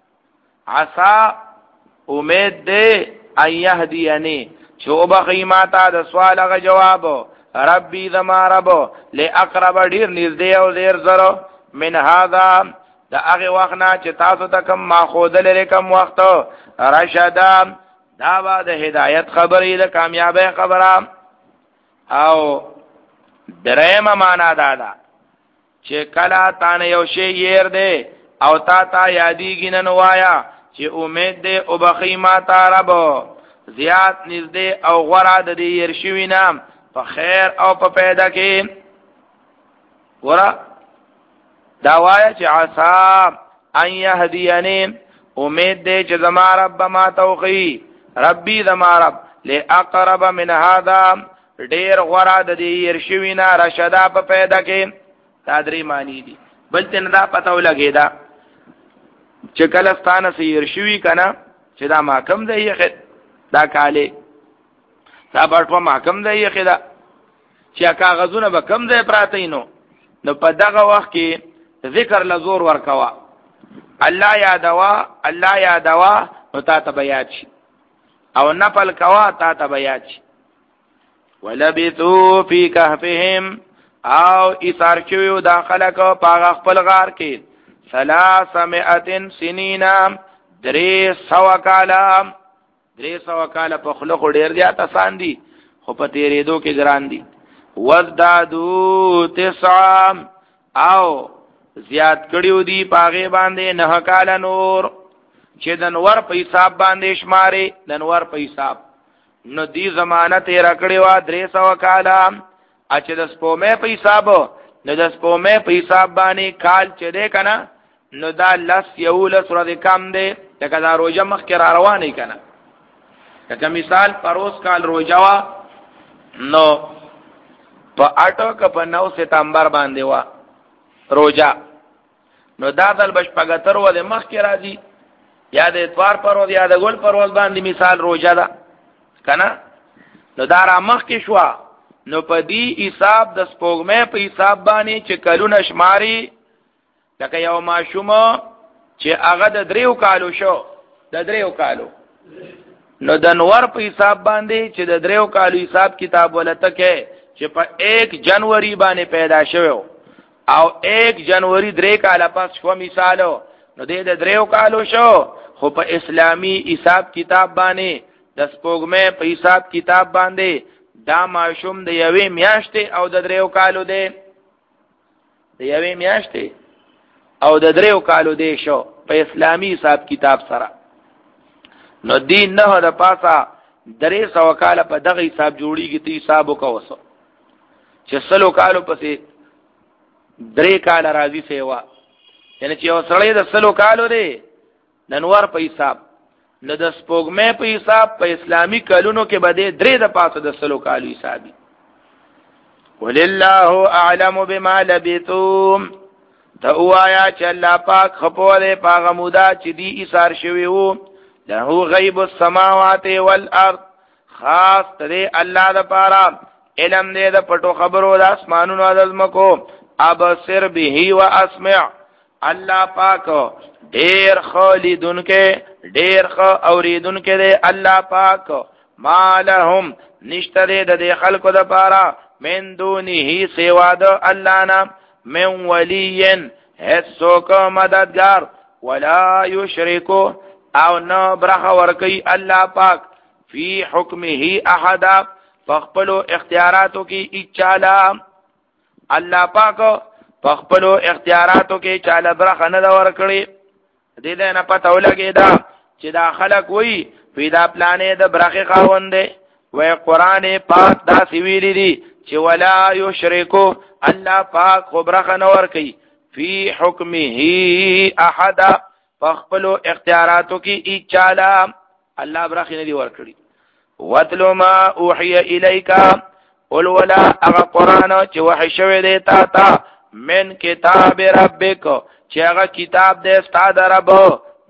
عسا امید دې ان یهدیني چې وبخي ما تا د سوال هغه جواب ربي زما رب لاقرب ډېر نږدې او ډېر زر من هذا د هغې وخت نه چې تاسو ته کوم ما ښودلی کوم وخت رشدا دا به د هدایت خبرې د کامیابی خبره. او درېیمه معنا دا ده چې کله تا نه یو شی یېر دی او تا ته یادېږي نن وایه چې امید دی وبخي ما ته رب زیات نږدې او غوره د دې یېر شوي نه په خیر او په پیدا کې. ګوره دا وایه چې عسا ان یهدیني امید دی چې زما رب ما ته وښیي ربي زما رب لاقرب من هذا ډېر غوره د دې یېر شوي نه رشدا په پیدا کې. دا درې معنی دي. بل ته نه دا پته ولګېده چې کله ستانه څه یېر شوي که نه چې دا محکم ځای یې دا کالې دا بټوه محکم ځای یې ده چې کاغذونه به کم ځای پراته نو نو په دغه وخت کې ذکر له زور ورکوه. الله یادوه الله یادوه نو تا ته به یاد شي او نفل کوه تا ته به یاد شي. ولبثوا فی کهفهم او ایثار شویو دا خلک په هغه خپل غار کې ثلاثمائة سنین درې سوه کاله درې سوه کاله په خوله خو ډېر زیات اسان دي خو په تېرېدو کې ګران دي. وازدادوا تسعا او زیات کړیو دي په هغې باندې نه کاله نور چې د نور په حساب باندې شمارې د نور په حساب نو دی زمانه تېره کړې وه درې سوه کاله. چې د سپومې په حساب نو د سپومې په حساب باندې کال چې دی که نه نو دا لس یولس ورځې کم دی. لکه دا روژه مخکې را روانې که نه لکه مثال پروس کال روژه وه نو په اټو که په نو ستمبر باندې وه روژه نو دا ځل به شپږ اتر ورځې مخکې راځي یا د اتوار پر ورځ یا د ګل پر ورځ باندې مثال روژه ده که نه نو دا را مخکې شوه نو په دې حساب د سپوږمۍ په حساب باندې چې کلونه شماري لکه یو ماشوم چې هغه د دریو کالو شو د دریو کالو نو د نور په حساب باندې چې د دریو کالو حساب کتاب ولته کې چې په ایک جنوري باندې پیدا شوی او ایک جنوري درې کاله پس شو مثالو نو د دریو کالو شو خو په اسلامی حساب کتاب باندې د سپوږمۍ په حساب کتاب باندې دا ماشوم د یوې میاشتې او د دریو کالو دی د یوې میاشتې او د دریو کالو دی شو په اسلامی حساب کتاب سره. نو دین نه د پاسه درې سوه کاله په دغه حساب جوړیږي. ته حساب وکوسو چې سلو کالو پسې درې کاله راځي سیوا یعنی چې یو سړی د سلو کالو دی د نور په حساب نو د سپوږمۍ په حساب په اسلامی کلونو کې به دی درې د پاسه د سلو کالو حسابي. ولله اعلم بما لبثتم ته وایا چې الله پاک خپو دی په هغه موده چې دی ایثار شوي وو. له غیب السماوات والارض خاص ته الله د پاره علم دی د پټو خبرو د اسمانونو او د ځمکو. ابصر به و اسمع الله پاک ډیر خالدون کې ډیر خ اوریدون کې دی الله پاک. ما لهم نشته د خلکو د پاره من دونه سوا د الله نه من ولین هیڅوک مددگار ولا یشرکو او نه برخه ورکی الله پاک فی حکمه احد فخپلو اختیاراتو کی اچالا الله پاک فخپلو اختیاراتو کی چاله برخه نه ورکړي. دې دې نه پته ولګی دا چې دا خلق وی پیدا پلانې د برخه خاوند دی وې قران پاک دا سی ویلي دي چې ولا یشرکو الله پاک خو برخه نه ورکي فی حکمه احد فخپلو اختیاراتو کی اچالا الله برخه نه دی ورکړي. واتلو ما اوحی الیکا اول ولا اغا قرآن چې وحی شوی دی تا تا من کتاب ربک چې هغه کتاب دی ستا د رب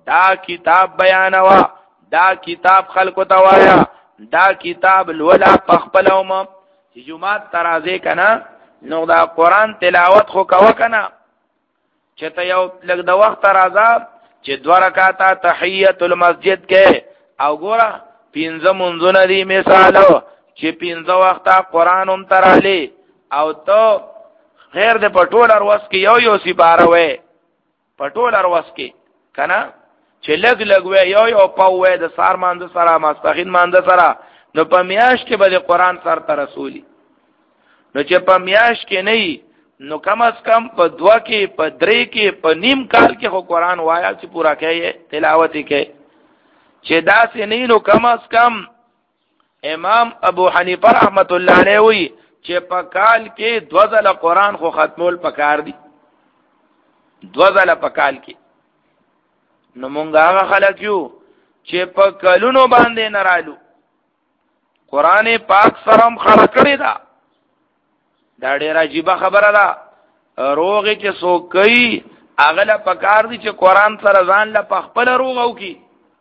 دا کتاب بیانوا دا کتاب خلقو ته وایا دا کتاب لولا پخپلوم چې جمعات ترازه کنا نو دا قران تلاوت خو کو کنا چې ته یو لګ د وخت راځه چې دوه رکعاته تحیت المسجد کې او ګوره پنځه منځونه دي مثال چې پنځه وخته قران هم تراله او ته خیر د پټول ارواس کې یو یو سی بار وې پټول ارواس کې کنه چې لګ لګ وې یو یو پاوې د سار مانځ سره ماستخین مانځ سره نو په میاش کې به قران سر ته رسولي نو چې په میاش کې نه نو کم از کم په دوا کې په درې کې په نیم کال کې خو قران وایا چې پورا کوي تلاوت کې چې دا سې نه نو کم از کم امام ابو حنیفه رحمت الله علیه وی چې په کال کې دو ځله قران خو ختمول پکار دي دو ځله په کال کې نو مونږ هغه خلک یو چې په کلونو باندې نرالو قران پاک سره خلق کړی دا دا ډېر عجیب خبره ده روغه چې څوک کوي هغه لا پکار دي چې قران سره ځان لا پخپل روغو کی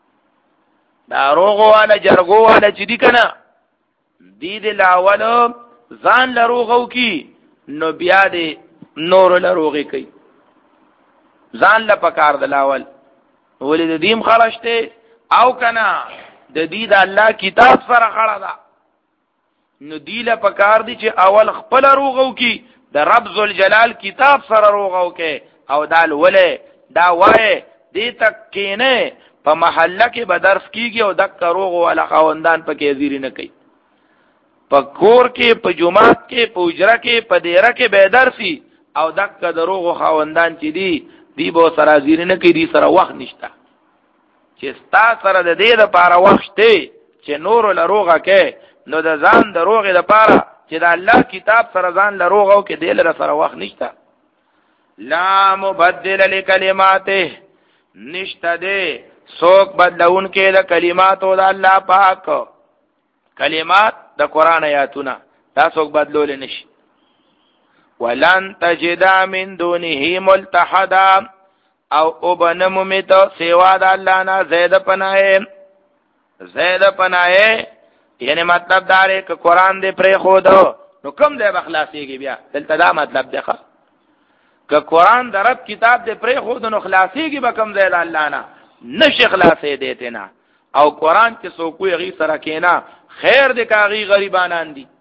دا روغو والا جرګو والا چې دي کنه دې د لاول ځان لا روغو کی نو بیا دې نور لا روغي کوي ځان لا پکار د لاول ولې د دیم خلشته او کنه د دې د الله کتاب سره خړه ده نو دیله پکار دي چې اول خپل روغو کی د رب ذل جلال کتاب سره روغو کې او دال ولې دا وای دې تک کینه په محله کې به درس کیږي او دک روغو ولا خوندان پکې زیری نه کوي په کور کې په جمعات کې په اجره کې په دیره کې به درسي او دک دروغو خوندان چې دي دی به سره زیری نه کوي دي سره وخت نشته چې ستا سره د دې لپاره وخت شته چې نور لروغه کې نو د ځان د روغې لپاره چې د الله کتاب سره ځان لروغه او کې دل را سره وخت نشته لا مبدل لکلماته نشته دې څوک بدلون کې د کلماتو د الله پاک کلمات د قران آیاتونه دا څوک بدلول نشي ولن تجد من دونه ملتحدا او وبنم مت سوا د الله نه زید پناه زید پناه یعنی مطلب دا دی که قران دې پرې خو دو نو کوم دی بخلاصيږي بیا دلته دا مطلب دی ښه که قران د رب کتاب دې پرې خو دو نو خلاصيږي به کوم دی د الله نه نشي خلاصې دیته نه او قران کې سو کوی غي سره کینا خیر دې کاغي غریبانان دي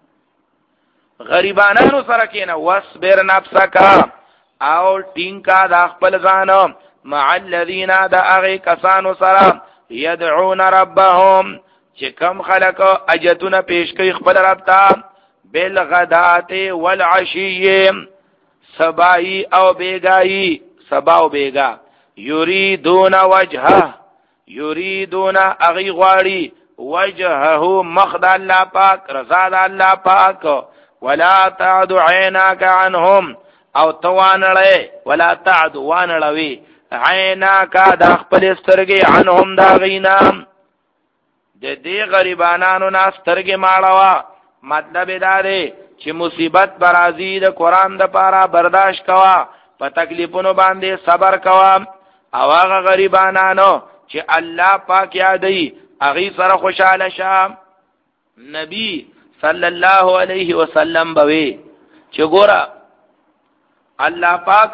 غریبانانو سره کینا واصبر نفسک او ټینګه د خپل ځان مع الذين دا اغي کسانو سره يدعون ربهم چې کم خلق اجتونه پیش کوي خپل رب ته بالغدات والعشي سبای او بیگای سبا او بیگا یریدون وجهه یریدون اغي غواړي وجهه مخد الله پاک رضا الله پاک ولا تعد عيناك عنهم او توانړې ولا تعد وانړوي عيناك د خپل سترګې عنهم دا غینام د دې غریبانو نه سترګې ماړوا مطلب دا دی چې مصیبت برازي د قران د پاره برداشت کوا په تکلیفونو باندې صبر کوا او هغه غریبانو چې الله پاک یادې هغه سره خوشاله شه نبی صلی الله علیه وسلم بوي چې ګوره الله پاک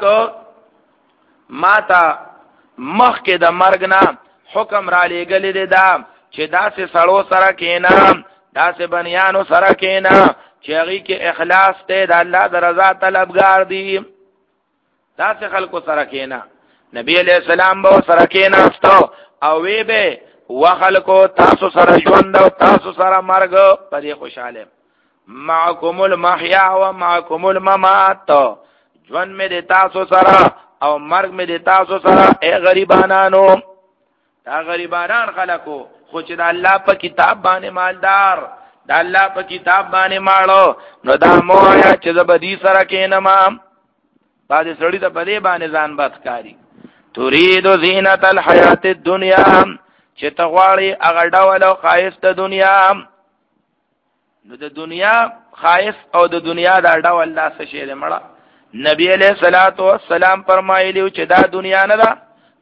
ماتا مخ کې د مرګ نه حکم را لېګل دي دا چې داسې سړو سره کینا داسې بنیانو سره کینا چې هغه کې اخلاص ته د الله د رضا طلبګار دي داسې خلکو سره کینا نبی علیہ السلام به سره کیناستو او وی به وخلکو تاسو سره ژوند او تاسو سره مرګ په دې خوشاله معکم المحیا و معکم الممات ژوند مې د تاسو سره او مرګ مې د تاسو سره اے غریبانانو دا غریبانان خلکو خو چې د الله په کتاب باندې مالدار د الله په کتاب باندې مالو نو دا مویا چې د بدی سره کینما بعد سړی ته په دې باندې ځان بدکاری تريد زینت الحیات الدنیا چې تغواړي هغه ډول او خایس د دنیا نو د دنیا خایس او د دنیا دا ډول لا څه شی دی مړه نبی علیہ الصلوۃ والسلام فرمایلی چې دا دنیا نه ده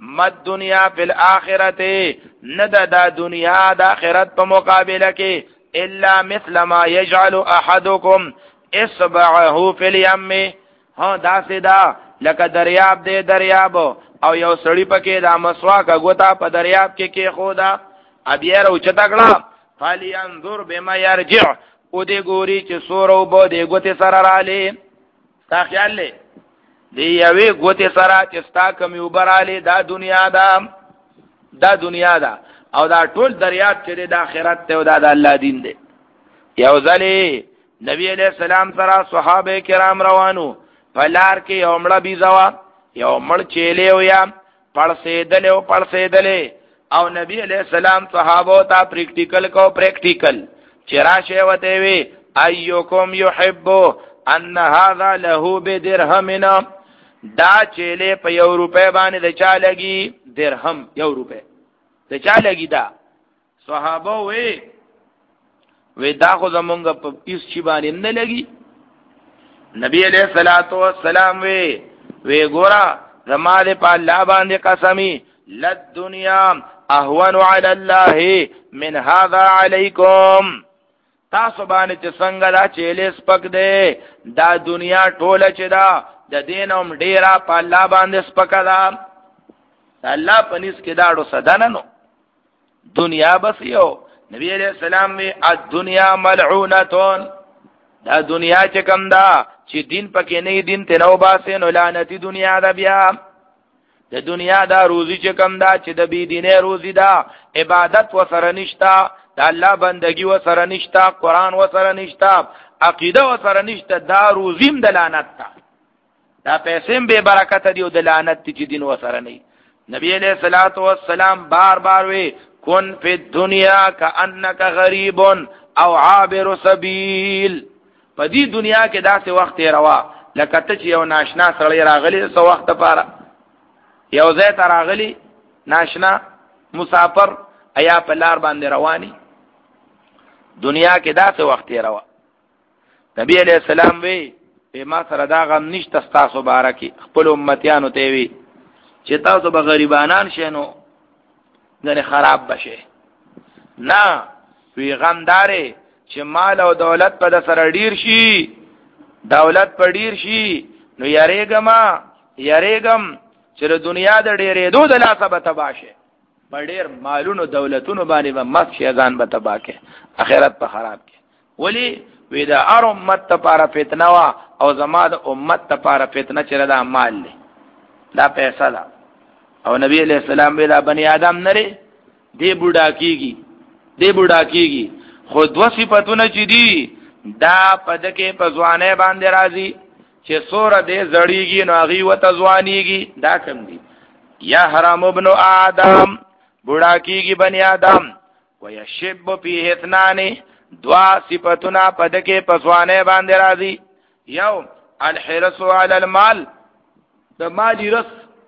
مد دنیا فی الاخرت ند دا دنیا دا آخرت په مقابله کې الا مثل ما يجعل احدكم اصبعه في اليم ها دا سدا لکه دریاب دے دریاب او یو سړی پکې دا مسواک غوتا په دریاب کې کې خدا ابیر او چتاګړه فلینظر بما يرجع او دې ګوري چې سورو بو دې غوته سره رااله تا خیال لې دی یوې غوته سره چې ستا کمی وبراله دا دنیا دا دا دنیا دا او دا ټول دریاب چې د آخرت ته او دا د الله دین دی یو ځلې نبی علیہ السلام سره صحابه کرام روانو پلار کې یو مړه بيزوا یو مړ چيلې او یا پړسېدل او پړسېدل او نبی علیہ السلام صحابه ته پریکټیکل کو پریکټیکل چراشه وته وی ايکم يحب ان هذا له بدرهمنا دا چيلې په یو روپے باندې د چا لګي درهم یو روپے د چا لګي دا صحابه وی وی دا خو زمونږ په پیس چی باندې نه لګي نبی علیہ الصلوۃ والسلام وی وی ګورا زما دې په الله باندې قسمی لد دنیا اهون علی الله من هذا علیکم تاسو باندې چې څنګه دا چیلې سپک دی دا دنیا ټوله چې دا د دینوم ډیره په الله باندې سپکا دا الله پنځ کې دا ډو صدانه نو دنیا بس یو نبی علیہ السلام وی الدنیا ملعونتون دا دنیا چې کم دا چې دین پکې نه دین ته نو باسه نو لعنتی دنیا دا بیا د دنیا دا روزي چې کم دا چې د بی دینه روزي دا عبادت و سره نشتا د الله بندگی و سره نشتا قران و سره نشتا عقیده و سره نشتا دا روزیم د لعنت تا دا پیسې به برکت دی او د لعنت چې دین و سره نه نبی علیہ الصلوۃ والسلام بار بار وی کن فی الدنیا کأنک غریب او عابر سبیل په دې دنیا کې داسې وخت روا لکه ته چې یو ناشنا سړی راغلی سو وخت لپاره یو ځای ته راغلی ناشنا مسافر ایا په لار باندې رواني دنیا کې داسې وخت روا نبی علیہ السلام وی په ما سره دا غم نشته تاسو بارکی خپل امتیانو ته وی چې تاسو به غریبانان شینو غره خراب بشه نه وی غمدارې چې مال او دولت په سره ډیر شي دولت په ډیر شي نو یریګم یریګم چې د دنیا د ډیرې دوه د لاسه به تباشه په ډیر مالونو دولتونو باندې به مخ شي ځان به تباکه اخرت په خراب کې ولی وی دا ار امت ته پاره فتنه وا او زما د امت ته پاره فتنه چې دا مال له دا پیسې ده او نبی علیہ السلام ویلا بنی آدم نره دی بوډا کیږي دی بوډا کیږي خود و صفاتونه چې دي دا پدکه په ځوانه باندې راځي چې سوره دې زړیږي نو هغه وته ځوانيږي دا کم دي یا حرام ابن آدم بوډا کیږي بنی آدم ويشب فيه اثنان دوا صفاتونه پدکه په ځوانه باندې راځي یو الحرص على المال د مال رس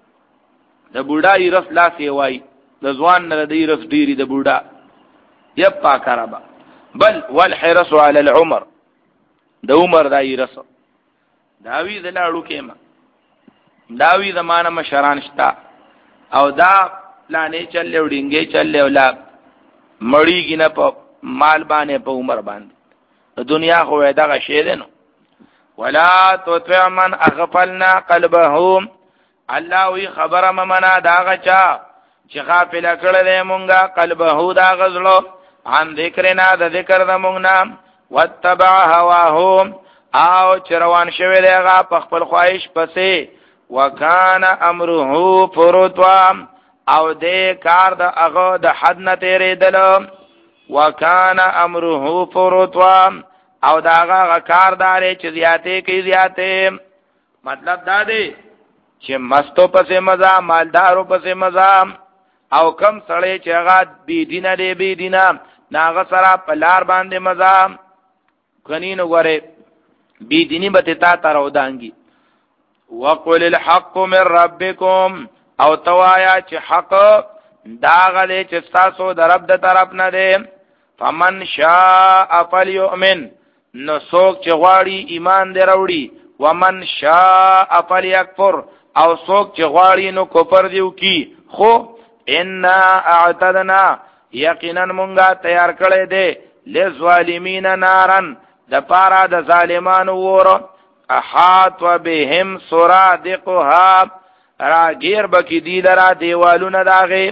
د بوډا رس لاسي وای د ځوان نه د رس ډيري د بوډا يبقى کربا بل والحرص على العمر د عمر دای رس داوی دلاړو کېما داوی زمانہ مشران شتا او دا پلانې چلې وډینګې چلې ولا مړیږي نه په مال باندې په عمر باندې د دنیا خو دا شی ده نو ولا تطع من اغفلنا قلبه الله وی خبره ممنا دا غچا چې غافل کړل مونږه قلبه دا غزلو عن ذکرنا د ذکر د مونږ نام واتبع هواهم او چروان شوی دیغه په خپل خواهش پسې وکانا امره فرطوا او دې کار د هغه د حد نه تیرېدل وکانا امره فرطوا او دا هغه کار داري چې زیاتې کوي زیاتې مطلب دا دی چې مستو پسې مزه مالدارو پسې مزه او کم سړی چې هغه بی دینه دی بی دینه ناغه سره پلار باندې مزه غنین وګوره بی دینی به تا تر ودانګي وقل الحق من ربکم او توایا چې حق دا غلې چې تاسو د رب د طرف نه دی فمن شاء فليؤمن نو څوک چې غواړي ایمان دی راوړي ومن شاء فليكفر او څوک چې غواړي نو کفر دیو کی خو ان اعتدنا یقینا مونږه تیار کړی دی للظالمین نارن د پارا د ظالمانو ور احاط وبهم سرادقها راگیر بکی دی لرا دیوالونه داغه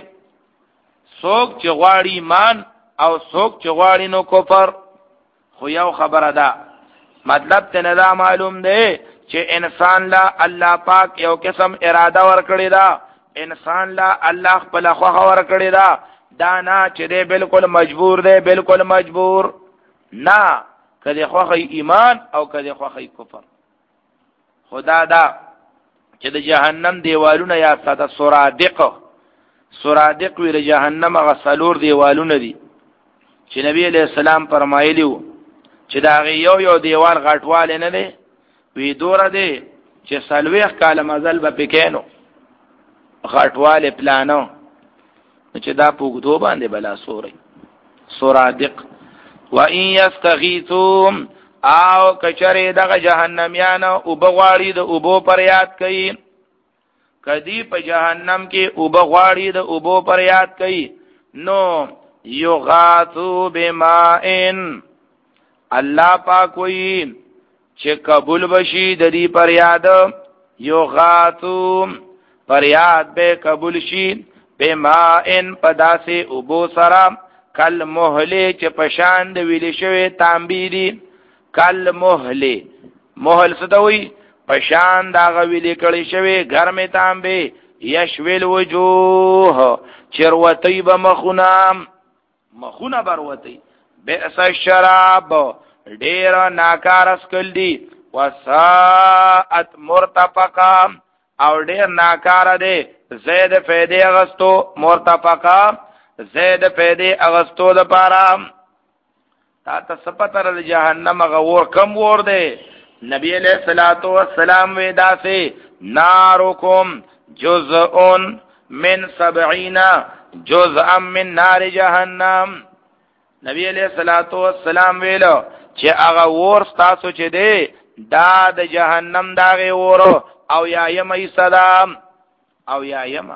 سوک چې غواړي ایمان او سوک چې غواړي نو کفر. خو یو خبره ده مطلب ته نه دا معلوم دی چې انسان لا الله پاک یو قسم اراده ورکړی دا انسان لا الله خپل خوخه ورکړی دا دا نه چې دی بالکل مجبور دی بالکل مجبور نه کدی خوخه ایمان او کدی خوخه کفر. خدا دا چې د جهنم دیوالونه یا ساده سرادق سرادق وی د جهنم غسلور دیوالونه دي چې نبی علیہ السلام فرمایلیو چې دا یو یو دیوال غټواله نه دی وی دوره دی چې سلويخ کاله مزل به پکینو غټواله پلانو چې دا پوګدو باندې بلا سوري سرادق. و ان یستغیثوم او کچره دغه جهنميان او بغواړي د اوبو پر یاد کوي کدی په جهنم کې او بغواړي د اوبو پر یاد کوي نو یغاثو بماءن الله پاک وی چې قبول بشي د دې پر یاد یغاثو پر یاد به قبول شي بماءن پداسه اوبو سره کل مهله چې پشان د ویل شوی تانبیری کل مهله مهل ستوي پشان دا غویلی کړي شوی ګرمه تانبه یشویل وجوه چروتی بمخونام مخونه بروتی بئس الشراب ډیر ناکار اسکل دی وساعت مرتفقا او ډیر ناکار دی زید فیده اغستو مرتفقا زید فیده اغستو د پارا تا تسپتر د جهنم غور کم ور دی. نبی علیہ الصلوۃ والسلام ودا سے نارکم جزء من سبعین جزءا من نار جهنم. نبی علیہ الصلوۃ والسلام ویلو چې هغه ور تاسو چې دی دا د جهنم داغه ور او یا یم صدام او یا یم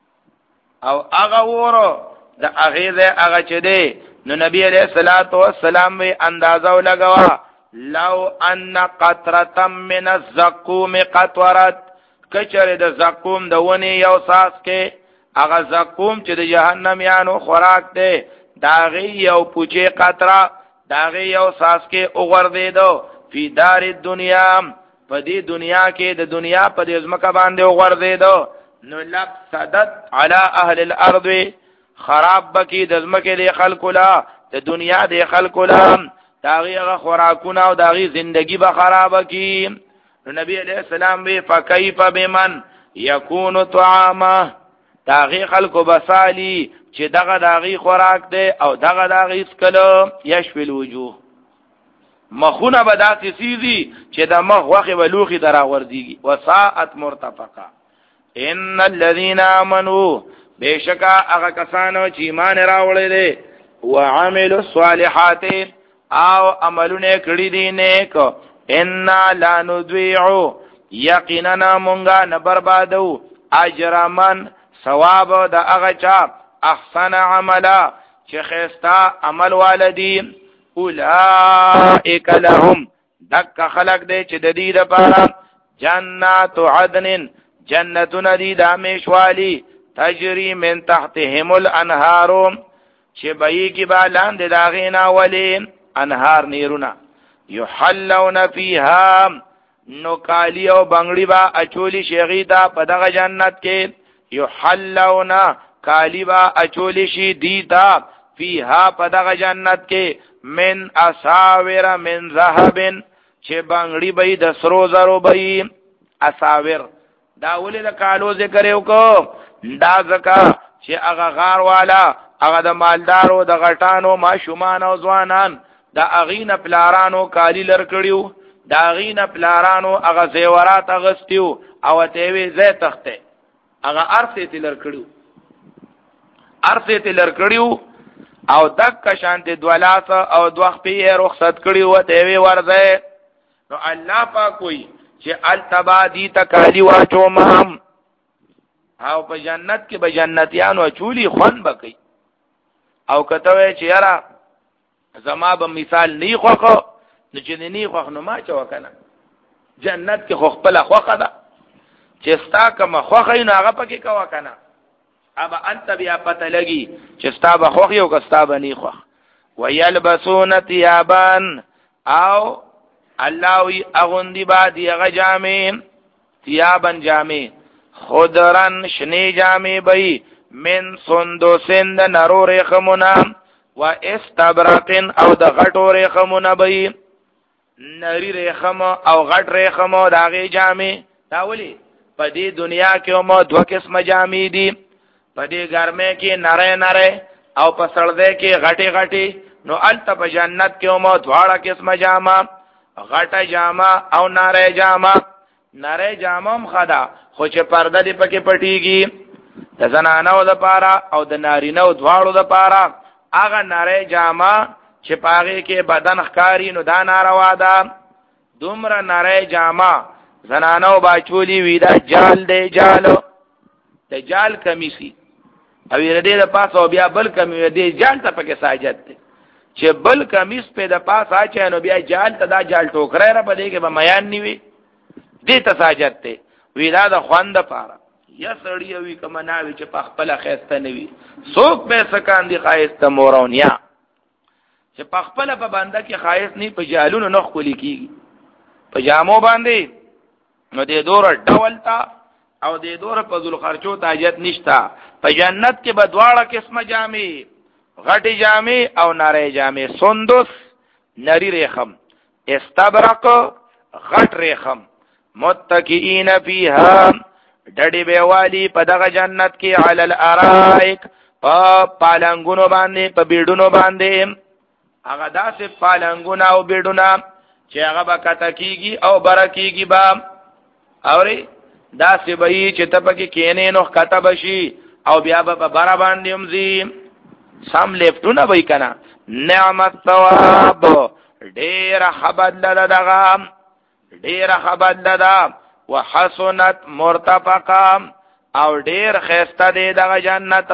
او هغه ور د هغه هغه چې دی نو نبی علیہ الصلوۃ والسلام وی اندازو لگوا لو ان قطره من الزقوم قطرت کچره د زقوم د ونی یو ساس کې هغه زقوم چې د جهنم یانو خوراک دی داغه یو پوچه قطره داغه یو ساس کې اوغردیدو فی دار الدنیا په دې دنیا کې د دنیا په دې ځمکه باندې اوغردیدو نو لب صدت علی اهل الارض خراب بکی د ځمکې د خلکو لا د دنیا د خلکو لا داغی اغا خوراکونا او داغی زندگی با خراب کی. نبی علیہ السلام بی فکیف بمن یکون طعامه داغی خلقو بسالی چه دغا داغی خوراک ده او دغا داغی اسکلو یشفی الوجوه مخونه بداسی سیزی چه دا مخ وخی و لوخی در آوردیگی وساعت مرتفقا. ان الذین آمنو بیشکا اغا کسانو چی ایمان راوڑی ده وعملوا الصالحات او عملونه کړی دي نیک ان لا نضيع یقینا مونږه نه بربادو اجر من ثواب د هغه چا احسن عملا چې خستا عمل والدي اولئک لهم دک خلق دې چې د دې لپاره جنات عدن جنتون دي د همیشوالی تجری من تحتهم الانهار چې بئی کی بالان د داغینا ولین انهار نیرونا یحلون فیها نو کالی او بنگړی با اچولی شیغی دا په دغه جنت کې یحلون کالی با اچولی شی دیتا فیها په دغه جنت کې من اساور من ذهب چې بنگړی به د سرو زرو به اساور دا ولې د کالو ذکر یو کو دا زکا چې هغه غار والا هغه د مالدارو د غټانو ماشومان او ځوانان دا اغین پلارانو کالی لرکړیو دا اغین پلارانو هغه زیورات اغستیو او ته وی زه تخته هغه ارثه تل لرکړیو ارثه تل لرکړیو او دک شانت دولاسه او دوخ په رخصت کړیو ته وی ورځه نو الله پاک کوئی چې التبادی تکالی واچو مام او په جنت کې به جنتیانو چولی خوان بکی او کته چې یاره زما به مثال نی خوخه نو چې نی خوخ نو ما چا وکنه جنت کې خو خپل خوخه ده چې ستا کوم خوخه نو هغه پکې کا وکنه ابا انت بیا پته لګي چې ستا به خوخ یو که ستا به نی خوخ ويلبسون ثيابا او الله وی اغوندی با دیغه جامې ثيابا جامې خضرن شنی جامې بئی من سندوسن د نرو رخمنا و استبرقن او د غټو رخمنا بئی نری رخم او غټ رخم داغه جامې دا ولی په دې دنیا کې مو دوه قسم جامې دي په دې ګرمه کې نره نره او په سړده کې غټي غټي نو الته په جنت کې مو دواړه قسم جامه غټه جامه او نره جامه نره جامه هم خدا خو چې پرده دی پکې پټیږي د زنانو د پاره او د نارینو دواړو د پاره هغه نره جامه چې پاغه کې بدن ښکاری نو دا ناروا ده دومره نره جامه زنانو باچولی وی دا جال دی جالو د جال کمیسی او یې دې د پاسه بیا بل کمی دې جال ته پکې ساجت دی چې بل کمیس په د پاسه اچي نو بیا جال ته دا جال ټوکره را پدې کې به میان نیوي دې ته ساجت دی وی دا د خوند پاره یا سړی وی کما ناوی چې په خپل خيسته نوي څوک به سکان دي خایسته مورونیا چې په خپل په باندې کې خایس نه په جالونو نه خولي کیږي په جامو باندې نو دې دور ډول تا او دې دور په ذل خرچو تاجت نشتا په جنت کې به دواړه قسمه جامې غټي جامې او نری جامې سندس نری رخم استبرق غټ رخم متکئین فیها ډډې به والی په دغه جنت کې علی الارائک په پالنګونو باندې په بیډونو باندې هغه داسې پالنګونه او بیډونه چې هغه به کته کیږي او برکیږي با اوري داسې به چې ته پکې کینې نو کته بشي او بیا به بار باندې همزي سم لفتونه وای کنه نعمت ثواب ډیر خبر لدغه ډیر خبر لدا وحسنت مرتفقا او ډیر خسته دی دغه جنت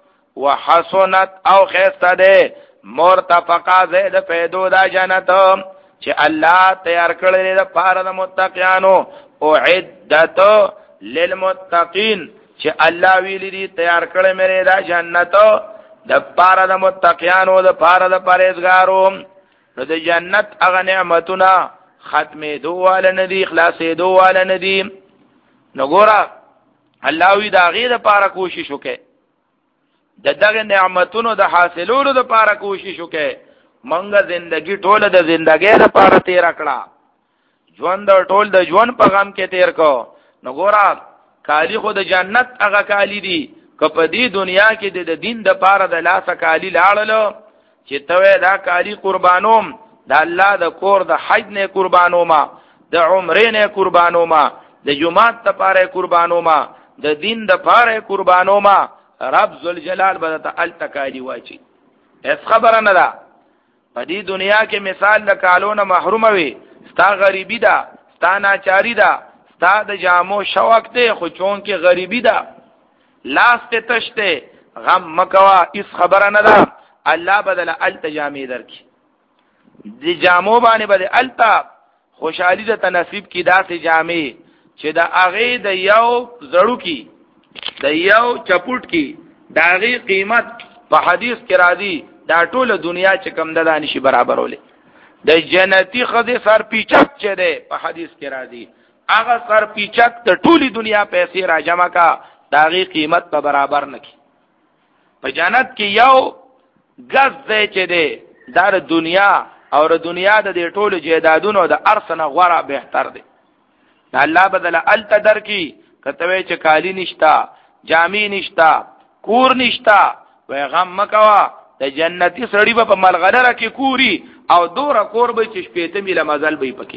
وحسنت او خسته دی مرتفقا زید پیدو دا جنت چې الله تیار کړی دی لپاره د متقینانو او عدت للمتقین چې الله ویلی دی تیار کړی مې دا جنت د پاره د متقینانو د پاره د پرهیزګارو نو د جنت هغه نعمتونه ختمه دوواله ندی خلاصې دوواله ندی نو ګورا الله وی دا غیر لپاره کوشش وکړي د دغه نعمتونو د حاصلولو لپاره کوشش وکړي منګه زندگی ټوله د زندګۍ لپاره تیر کړه ژوند ټول د ژوند په غم کې تیر کو نو ګورا کالی خو د جنت هغه کالی دی کپه دی دنیا کې د دین د پاره د لاسه کالی لاړلو چې ته دا کالی قربانوم د الله د کور د حج نه قربانوما د عمره نه قربانوما د جمعات د پاره قربانوما د دین د پاره قربانوما رب ذل جلال بدت التکالی واچي اس خبره نه ده په دې دنیا کې مثال د کالونه محروم وي ستا غریبی ده ستا ناچاری ده ستا د جامو شوق ته خو چون کې غریبی ده لاس ته تشته غم مکوا اس خبره نه ده الله بدل التجامی درکې دی جامو باندې باندې التا خوشحالی د تنصیب کی داسې جامې چې د اغه د یو زړو کی د یو چپوټ کی داغي قیمت په حدیث کې راځي دا ټول دنیا چې کم ده نشي برابرولې د جنتی خدای سر پیچک چې ده په حدیث کې راځي هغه سر پیچک د ټولي دنیا پیسې را جمع کا داغي قیمت په برابر نکي په جنت کې یو غز ده چې ده دار دنیا او د دنیا د دې ټولو جیدادونو د ارسنه غوړه بهتر دی الله بدل الت در کی کته چې کالی نشتا جامی نشتا کور نشتا و غم مکوا د جنتی سړی په ملغلره کې کوری او دوره کور به چې شپېته میله مزل به پکې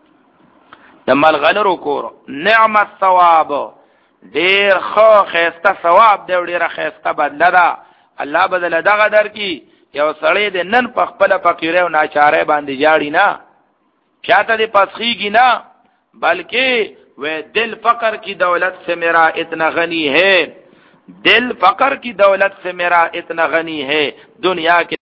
د ملغلرو کور نعمت ثواب ډیر خو خسته ثواب دی ډیر خسته بدله ده الله بدل دغه در کی یو سړی د نن په خپل فقیره او ناچاره باندې جاړي نه چاته د پسخیږي نه بلکې وہ دل فقر کی دولت سے میرا اتنا غنی ہے، دل فقر کی دولت سے میرا اتنا غنی ہے، دنیا کے